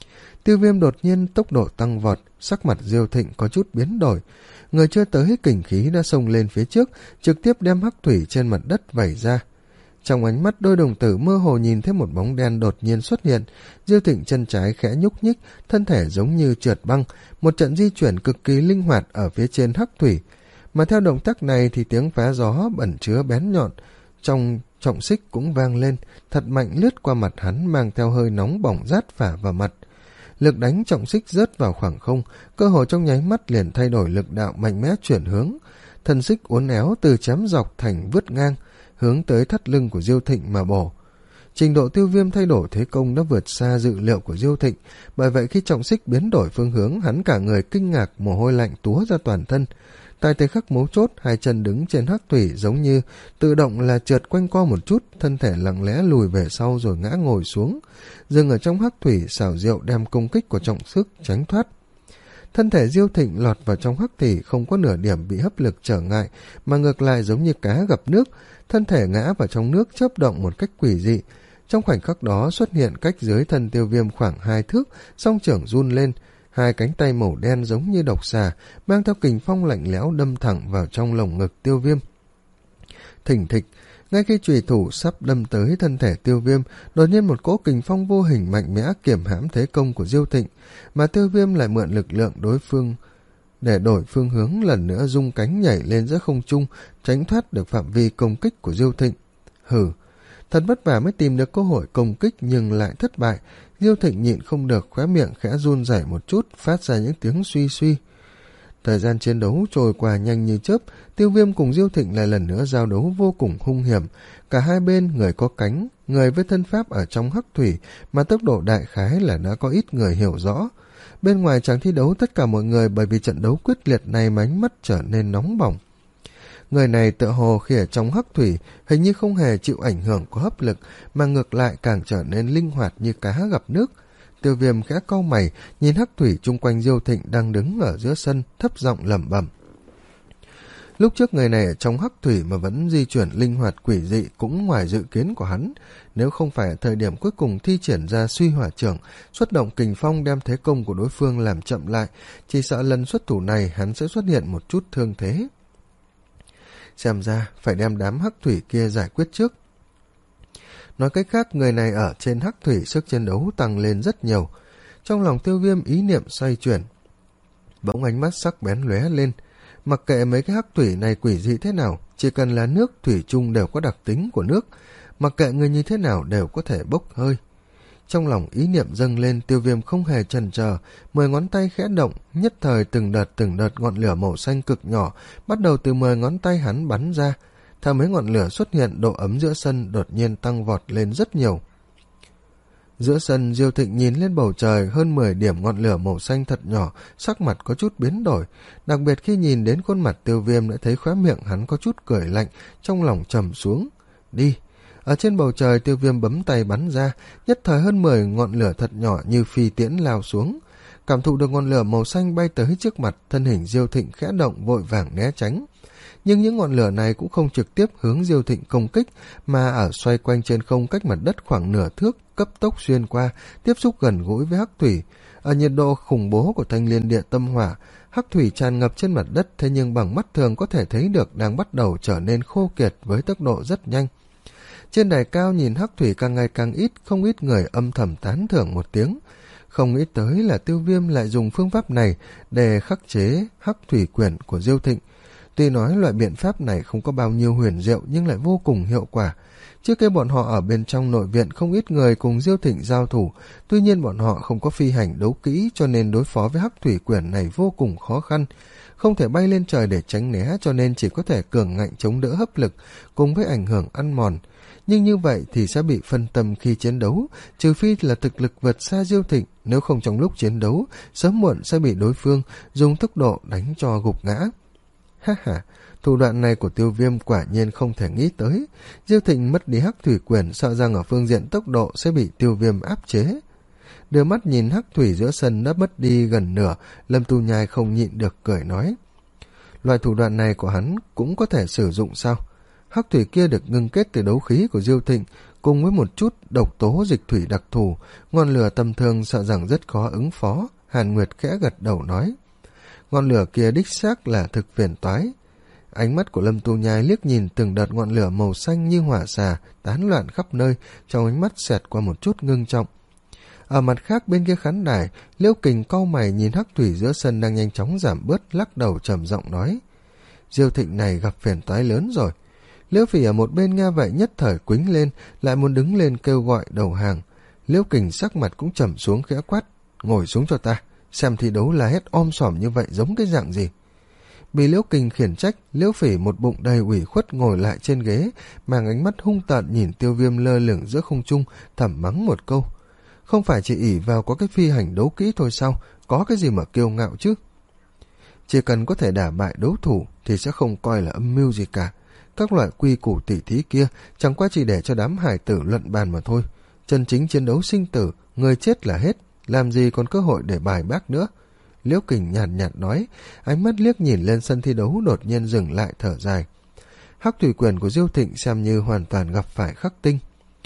Tiêu Viêm đột nhiên tốc độ tăng vọt, sắc mặt Diêu Thịnh có chút biến đổi. Người chưa tới kình khí đã xông lên phía trước, trực tiếp đem hắc thủy trên mặt đất vẩy ra. Trong ánh mắt đôi đồng tử mơ hồ nhìn thấy một bóng đen đột nhiên xuất hiện. Diêu Thịnh chân trái khẽ nhúc nhích, thân thể giống như trượt băng, một trận di chuyển cực kỳ linh hoạt ở phía trên hắc thủy. Mà theo động tác này thì tiếng phá gió bẩn chứa bén nhọn trong trọng xích cũng vang lên, thật mạnh lướt qua mặt hắn, mang theo hơi nóng bỏng rát phả vào mặt. Lực đánh trọng xích rớt vào khoảng không, cơ hồ trong nháy mắt liền thay đổi lực đạo mạnh mẽ chuyển hướng. Thân xích uốn éo từ chém dọc thành vứt ngang, hướng tới thắt lưng của Diêu Thịnh mà bổ. Trình độ Tiêu Viêm thay đổi thế công đã vượt xa dự liệu của Diêu Thịnh, bởi vậy khi trọng xích biến đổi phương hướng, hắn cả người kinh ngạc, mồ hôi lạnh túa ra toàn thân. Tại thời khắc mấu chốt, hai chân đứng trên hắc thủy giống như tự động là trượt quanh co một chút, thân thể lặng lẽ lùi về sau rồi ngã ngồi xuống, dừng ở trong hắc thủy, xảo diệu đem công kích của trọng sức tránh thoát. Thân thể Diêu Thịnh lọt vào trong hắc thủy không có nửa điểm bị hấp lực trở ngại, mà ngược lại giống như cá gặp nước, thân thể ngã vào trong nước chớp động một cách quỷ dị. Trong khoảnh khắc đó xuất hiện cách dưới thân Tiêu Viêm khoảng hai thước, song trưởng run lên, hai cánh tay màu đen giống như độc xà, mang theo kình phong lạnh lẽo đâm thẳng vào trong lồng ngực Tiêu Viêm. Thình thịch, ngay khi chùy thủ sắp đâm tới thân thể Tiêu Viêm, đột nhiên một cỗ kình phong vô hình mạnh mẽ kiềm hãm thế công của Diêu Thịnh, mà Tiêu Viêm lại mượn lực lượng đối phương để đổi phương hướng, lần nữa rung cánh nhảy lên giữa không trung, tránh thoát được phạm vi công kích của Diêu Thịnh. Hừ, thật vất vả mới tìm được cơ hội công kích nhưng lại thất bại. Diêu Thịnh nhịn không được, khóe miệng khẽ run rẩy một chút, phát ra những tiếng suy suy. Thời gian chiến đấu trôi qua nhanh như chớp, Tiêu Viêm cùng Diêu Thịnh lại lần nữa giao đấu vô cùng hung hiểm. Cả hai bên, người có cánh, người với thân pháp ở trong hắc thủy, mà tốc độ đại khái là đã có ít người hiểu rõ. Bên ngoài chàng thi đấu tất cả mọi người bởi vì trận đấu quyết liệt này mà ánh mắt trở nên nóng bỏng. Người này tựa hồ khi ở trong hắc thủy hình như không hề chịu ảnh hưởng của hấp lực, mà ngược lại càng trở nên linh hoạt như cá gặp nước. Tiêu Viêm khẽ cau mày, nhìn hắc thủy chung quanh Diêu Thịnh đang đứng ở giữa sân, thấp giọng lẩm bẩm. Lúc trước người này ở trong hắc thủy mà vẫn di chuyển linh hoạt quỷ dị cũng ngoài dự kiến của hắn. Nếu không phải ở thời điểm cuối cùng thi triển ra suy hỏa trưởng, xuất động kình phong đem thế công của đối phương làm chậm lại, chỉ sợ lần xuất thủ này hắn sẽ xuất hiện một chút thương thế. Xem ra phải đem đám hắc thủy kia giải quyết trước. Nói cách khác, người này ở trên hắc thủy sức chiến đấu tăng lên rất nhiều. Trong lòng Tiêu Viêm ý niệm xoay chuyển, bỗng ánh mắt sắc bén lóe lên. Mặc kệ mấy cái hắc thủy này quỷ dị thế nào, chỉ cần là nước, thủy chung đều có đặc tính của nước, mặc kệ người như thế nào đều có thể bốc hơi. Trong lòng ý niệm dâng lên, Tiêu Viêm không hề chần chờ, mười ngón tay khẽ động, nhất thời từng đợt từng đợt ngọn lửa màu xanh cực nhỏ bắt đầu từ mười ngón tay hắn bắn ra. Theo mấy ngọn lửa xuất hiện, độ ấm giữa sân đột nhiên tăng vọt lên rất nhiều. Giữa sân, Diêu Thịnh nhìn lên bầu trời, hơn mười điểm ngọn lửa màu xanh thật nhỏ, sắc mặt có chút biến đổi. Đặc biệt khi nhìn đến khuôn mặt Tiêu Viêm đã thấy khóe miệng hắn có chút cười lạnh, trong lòng trầm xuống. Đi! Ở trên bầu trời, Tiêu Viêm bấm tay bắn ra, nhất thời hơn mười ngọn lửa thật nhỏ như phi tiễn lao xuống. Cảm thụ được ngọn lửa màu xanh bay tới trước mặt, thân hình Diêu Thịnh khẽ động, vội vàng né tránh. Nhưng những ngọn lửa này cũng không trực tiếp hướng Diêu Thịnh công kích, mà ở xoay quanh trên không cách mặt đất khoảng nửa thước, cấp tốc xuyên qua, tiếp xúc gần gũi với hắc thủy. Ở nhiệt độ khủng bố của thanh liên địa tâm hỏa, hắc thủy tràn ngập trên mặt đất, thế nhưng bằng mắt thường có thể thấy được đang bắt đầu trở nên khô kiệt với tốc độ rất nhanh. Trên đài cao nhìn hắc thủy càng ngày càng ít, không ít người âm thầm tán thưởng một tiếng. Không nghĩ tới là Tiêu Viêm lại dùng phương pháp này để khắc chế hắc thủy quyển của Diêu Thịnh. Tuy nói loại biện pháp này không có bao nhiêu huyền diệu nhưng lại vô cùng hiệu quả. Trước kia bọn họ ở bên trong nội viện không ít người cùng Diêu Thịnh giao thủ, tuy nhiên bọn họ không có phi hành đấu kỹ cho nên đối phó với hắc thủy quyển này vô cùng khó khăn. Không thể bay lên trời để tránh né cho nên chỉ có thể cường ngạnh chống đỡ hấp lực cùng với ảnh hưởng ăn mòn. Nhưng như vậy thì sẽ bị phân tâm khi chiến đấu, trừ phi là thực lực vượt xa Diêu Thịnh, nếu không trong lúc chiến đấu, sớm muộn sẽ bị đối phương dùng tốc độ đánh cho gục ngã. Ha ha, thủ đoạn này của Tiêu Viêm quả nhiên không thể nghĩ tới. Diêu Thịnh mất đi hắc thủy quyền, sợ rằng ở phương diện tốc độ sẽ bị Tiêu Viêm áp chế. Đưa mắt nhìn hắc thủy giữa sân đã mất đi gần nửa, Lâm Tu Nhai không nhịn được cười nói. Loại thủ đoạn này của hắn cũng có thể sử dụng sao? Hắc thủy kia được ngưng kết từ đấu khí của Diêu Thịnh, cùng với một chút độc tố dịch thủy đặc thù, ngọn lửa tầm thường sợ rằng rất khó ứng phó. Hàn Nguyệt khẽ gật đầu nói, ngọn lửa kia đích xác là thực phiền toái. Ánh mắt của Lâm Tu Nhai liếc nhìn từng đợt ngọn lửa màu xanh như hỏa xà tán loạn khắp nơi, trong ánh mắt xẹt qua một chút ngưng trọng. Ở mặt khác bên kia khán đài, Liễu Kình cau mày nhìn hắc thủy giữa sân đang nhanh chóng giảm bớt, lắc đầu trầm giọng nói, Diêu Thịnh này gặp phiền toái lớn rồi. Liễu Phỉ ở một bên nghe vậy nhất thời quĩnh lên, lại muốn đứng lên kêu gọi đầu hàng. Liễu Kình sắc mặt cũng trầm xuống khẽ quát, ngồi xuống cho ta, xem thi đấu là hết om sòm như vậy giống cái dạng gì. Bị Liễu Kình khiển trách, Liễu Phỉ một bụng đầy ủy khuất ngồi lại trên ghế, mang ánh mắt hung tợn nhìn Tiêu Viêm lơ lửng giữa không trung, thầm mắng một câu, không phải chỉ ỷ vào có cái phi hành đấu kỹ thôi sao, có cái gì mà kiêu ngạo chứ. Chỉ cần có thể đả bại đấu thủ thì sẽ không coi là âm mưu gì cả. Các loại quy củ tỉ thí kia chẳng qua chỉ để cho đám hải tử luận bàn mà thôi. Chân chính chiến đấu sinh tử, người chết là hết, làm gì còn cơ hội để bài bác nữa. Liễu Kình nhàn nhạt, nhạt nói, ánh mắt liếc nhìn lên sân thi đấu đột nhiên dừng lại thở dài. Hắc thủy quyền của Diêu Thịnh xem như hoàn toàn gặp phải khắc tinh.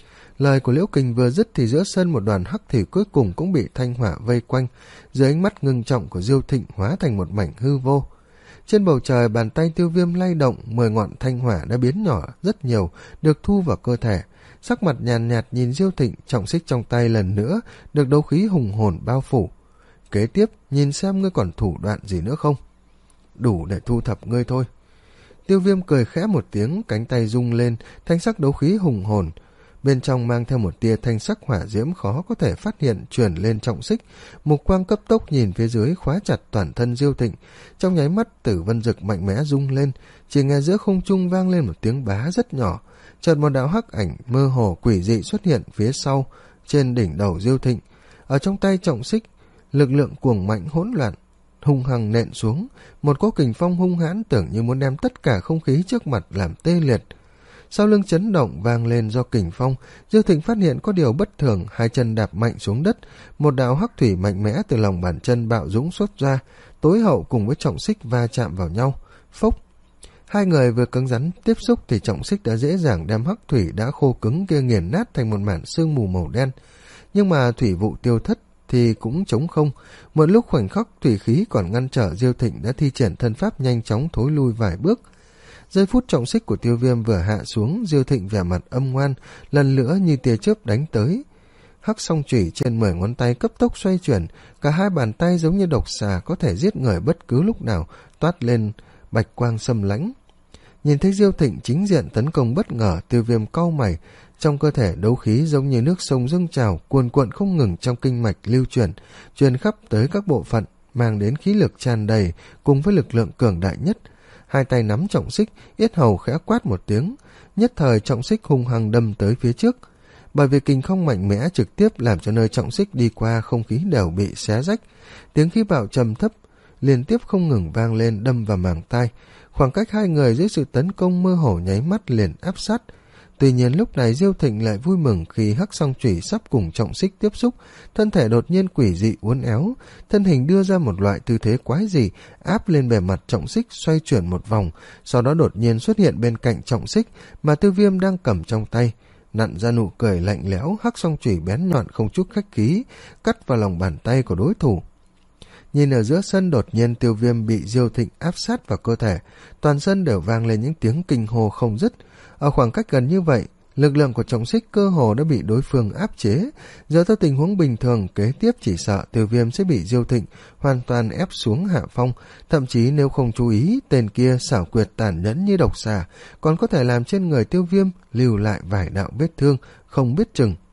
Lời của Liễu Kình vừa dứt thì giữa sân một đoàn hắc thủy cuối cùng cũng bị thanh hỏa vây quanh, dưới ánh mắt ngưng trọng của Diêu Thịnh hóa thành một mảnh hư vô. Trên bầu trời bàn tay Tiêu Viêm lay động, mười ngọn thanh hỏa đã biến nhỏ rất nhiều, được thu vào cơ thể. Sắc mặt nhàn nhạt, nhạt nhìn Diêu Thịnh, trọng xích trong tay lần nữa được đấu khí hùng hồn bao phủ. Kế tiếp, nhìn xem ngươi còn thủ đoạn gì nữa không? Đủ để thu thập ngươi thôi. Tiêu Viêm cười khẽ một tiếng, cánh tay rung lên, thanh sắc đấu khí hùng hồn. Bên trong mang theo một tia thanh sắc hỏa diễm khó có thể phát hiện truyền lên trọng xích, mục quang cấp tốc nhìn phía dưới khóa chặt toàn thân Diêu Thịnh. Trong nháy mắt Tử Vân Dực mạnh mẽ rung lên, chỉ nghe giữa không trung vang lên một tiếng bá rất nhỏ, chợt một đạo hắc ảnh mơ hồ quỷ dị xuất hiện phía sau trên đỉnh đầu Diêu Thịnh. Ở trong tay trọng xích, lực lượng cuồng mạnh hỗn loạn hung hăng nện xuống, một cỗ kình phong hung hãn tưởng như muốn đem tất cả không khí trước mặt làm tê liệt. Sau lưng chấn động vang lên do kình phong, Diêu Thịnh phát hiện có điều bất thường, hai chân đạp mạnh xuống đất, một đạo hắc thủy mạnh mẽ từ lòng bàn chân bạo dũng xuất ra, tối hậu cùng với trọng xích va chạm vào nhau. Phốc! Hai người vừa cứng rắn tiếp xúc thì trọng xích đã dễ dàng đem hắc thủy đã khô cứng kia nghiền nát thành một mảng sương mù màu đen. Nhưng mà thủy vụ tiêu thất thì cũng trống không. Một lúc khoảnh khắc thủy khí còn ngăn trở, Diêu Thịnh đã thi triển thân pháp nhanh chóng thối lui vài bước. Giây phút trọng xích của Tiêu Viêm vừa hạ xuống, Diêu Thịnh vẻ mặt âm ngoan, lần nữa như tia chớp đánh tới. Hắc song chủy trên mười ngón tay cấp tốc xoay chuyển, cả hai bàn tay giống như độc xà có thể giết người bất cứ lúc nào, toát lên bạch quang xâm lãnh. Nhìn thấy Diêu Thịnh chính diện tấn công bất ngờ, Tiêu Viêm cau mày, trong cơ thể đấu khí giống như nước sông dâng trào, cuồn cuộn không ngừng trong kinh mạch lưu chuyển, truyền khắp tới các bộ phận, mang đến khí lực tràn đầy cùng với lực lượng cường đại nhất. Hai tay nắm trọng xích, yết hầu khẽ quát một tiếng, nhất thời trọng xích hung hăng đâm tới phía trước. Bởi vì kình không mạnh mẽ trực tiếp làm cho nơi trọng xích đi qua không khí đều bị xé rách, tiếng khí bạo trầm thấp liên tiếp không ngừng vang lên đâm vào màng tai. Khoảng cách hai người dưới sự tấn công mơ hồ nháy mắt liền áp sát. Tuy nhiên lúc này Diêu Thịnh lại vui mừng khi hắc song chủy sắp cùng trọng xích tiếp xúc, thân thể đột nhiên quỷ dị uốn éo, thân hình đưa ra một loại tư thế quái dị, áp lên bề mặt trọng xích xoay chuyển một vòng, sau đó đột nhiên xuất hiện bên cạnh trọng xích mà Tiêu Viêm đang cầm trong tay, nặn ra nụ cười lạnh lẽo, hắc song chủy bén nhọn không chút khách khí, cắt vào lòng bàn tay của đối thủ. Nhìn ở giữa sân, đột nhiên Tiêu Viêm bị Diêu Thịnh áp sát vào cơ thể, toàn sân đều vang lên những tiếng kinh hô không dứt. Ở khoảng cách gần như vậy, lực lượng của trọng xích cơ hồ đã bị đối phương áp chế. Giờ theo tình huống bình thường, kế tiếp chỉ sợ Tiêu Viêm sẽ bị Diêu Thịnh hoàn toàn ép xuống hạ phong. Thậm chí nếu không chú ý, tên kia xảo quyệt tàn nhẫn như độc xà, còn có thể làm trên người Tiêu Viêm lưu lại vài đạo vết thương, không biết chừng.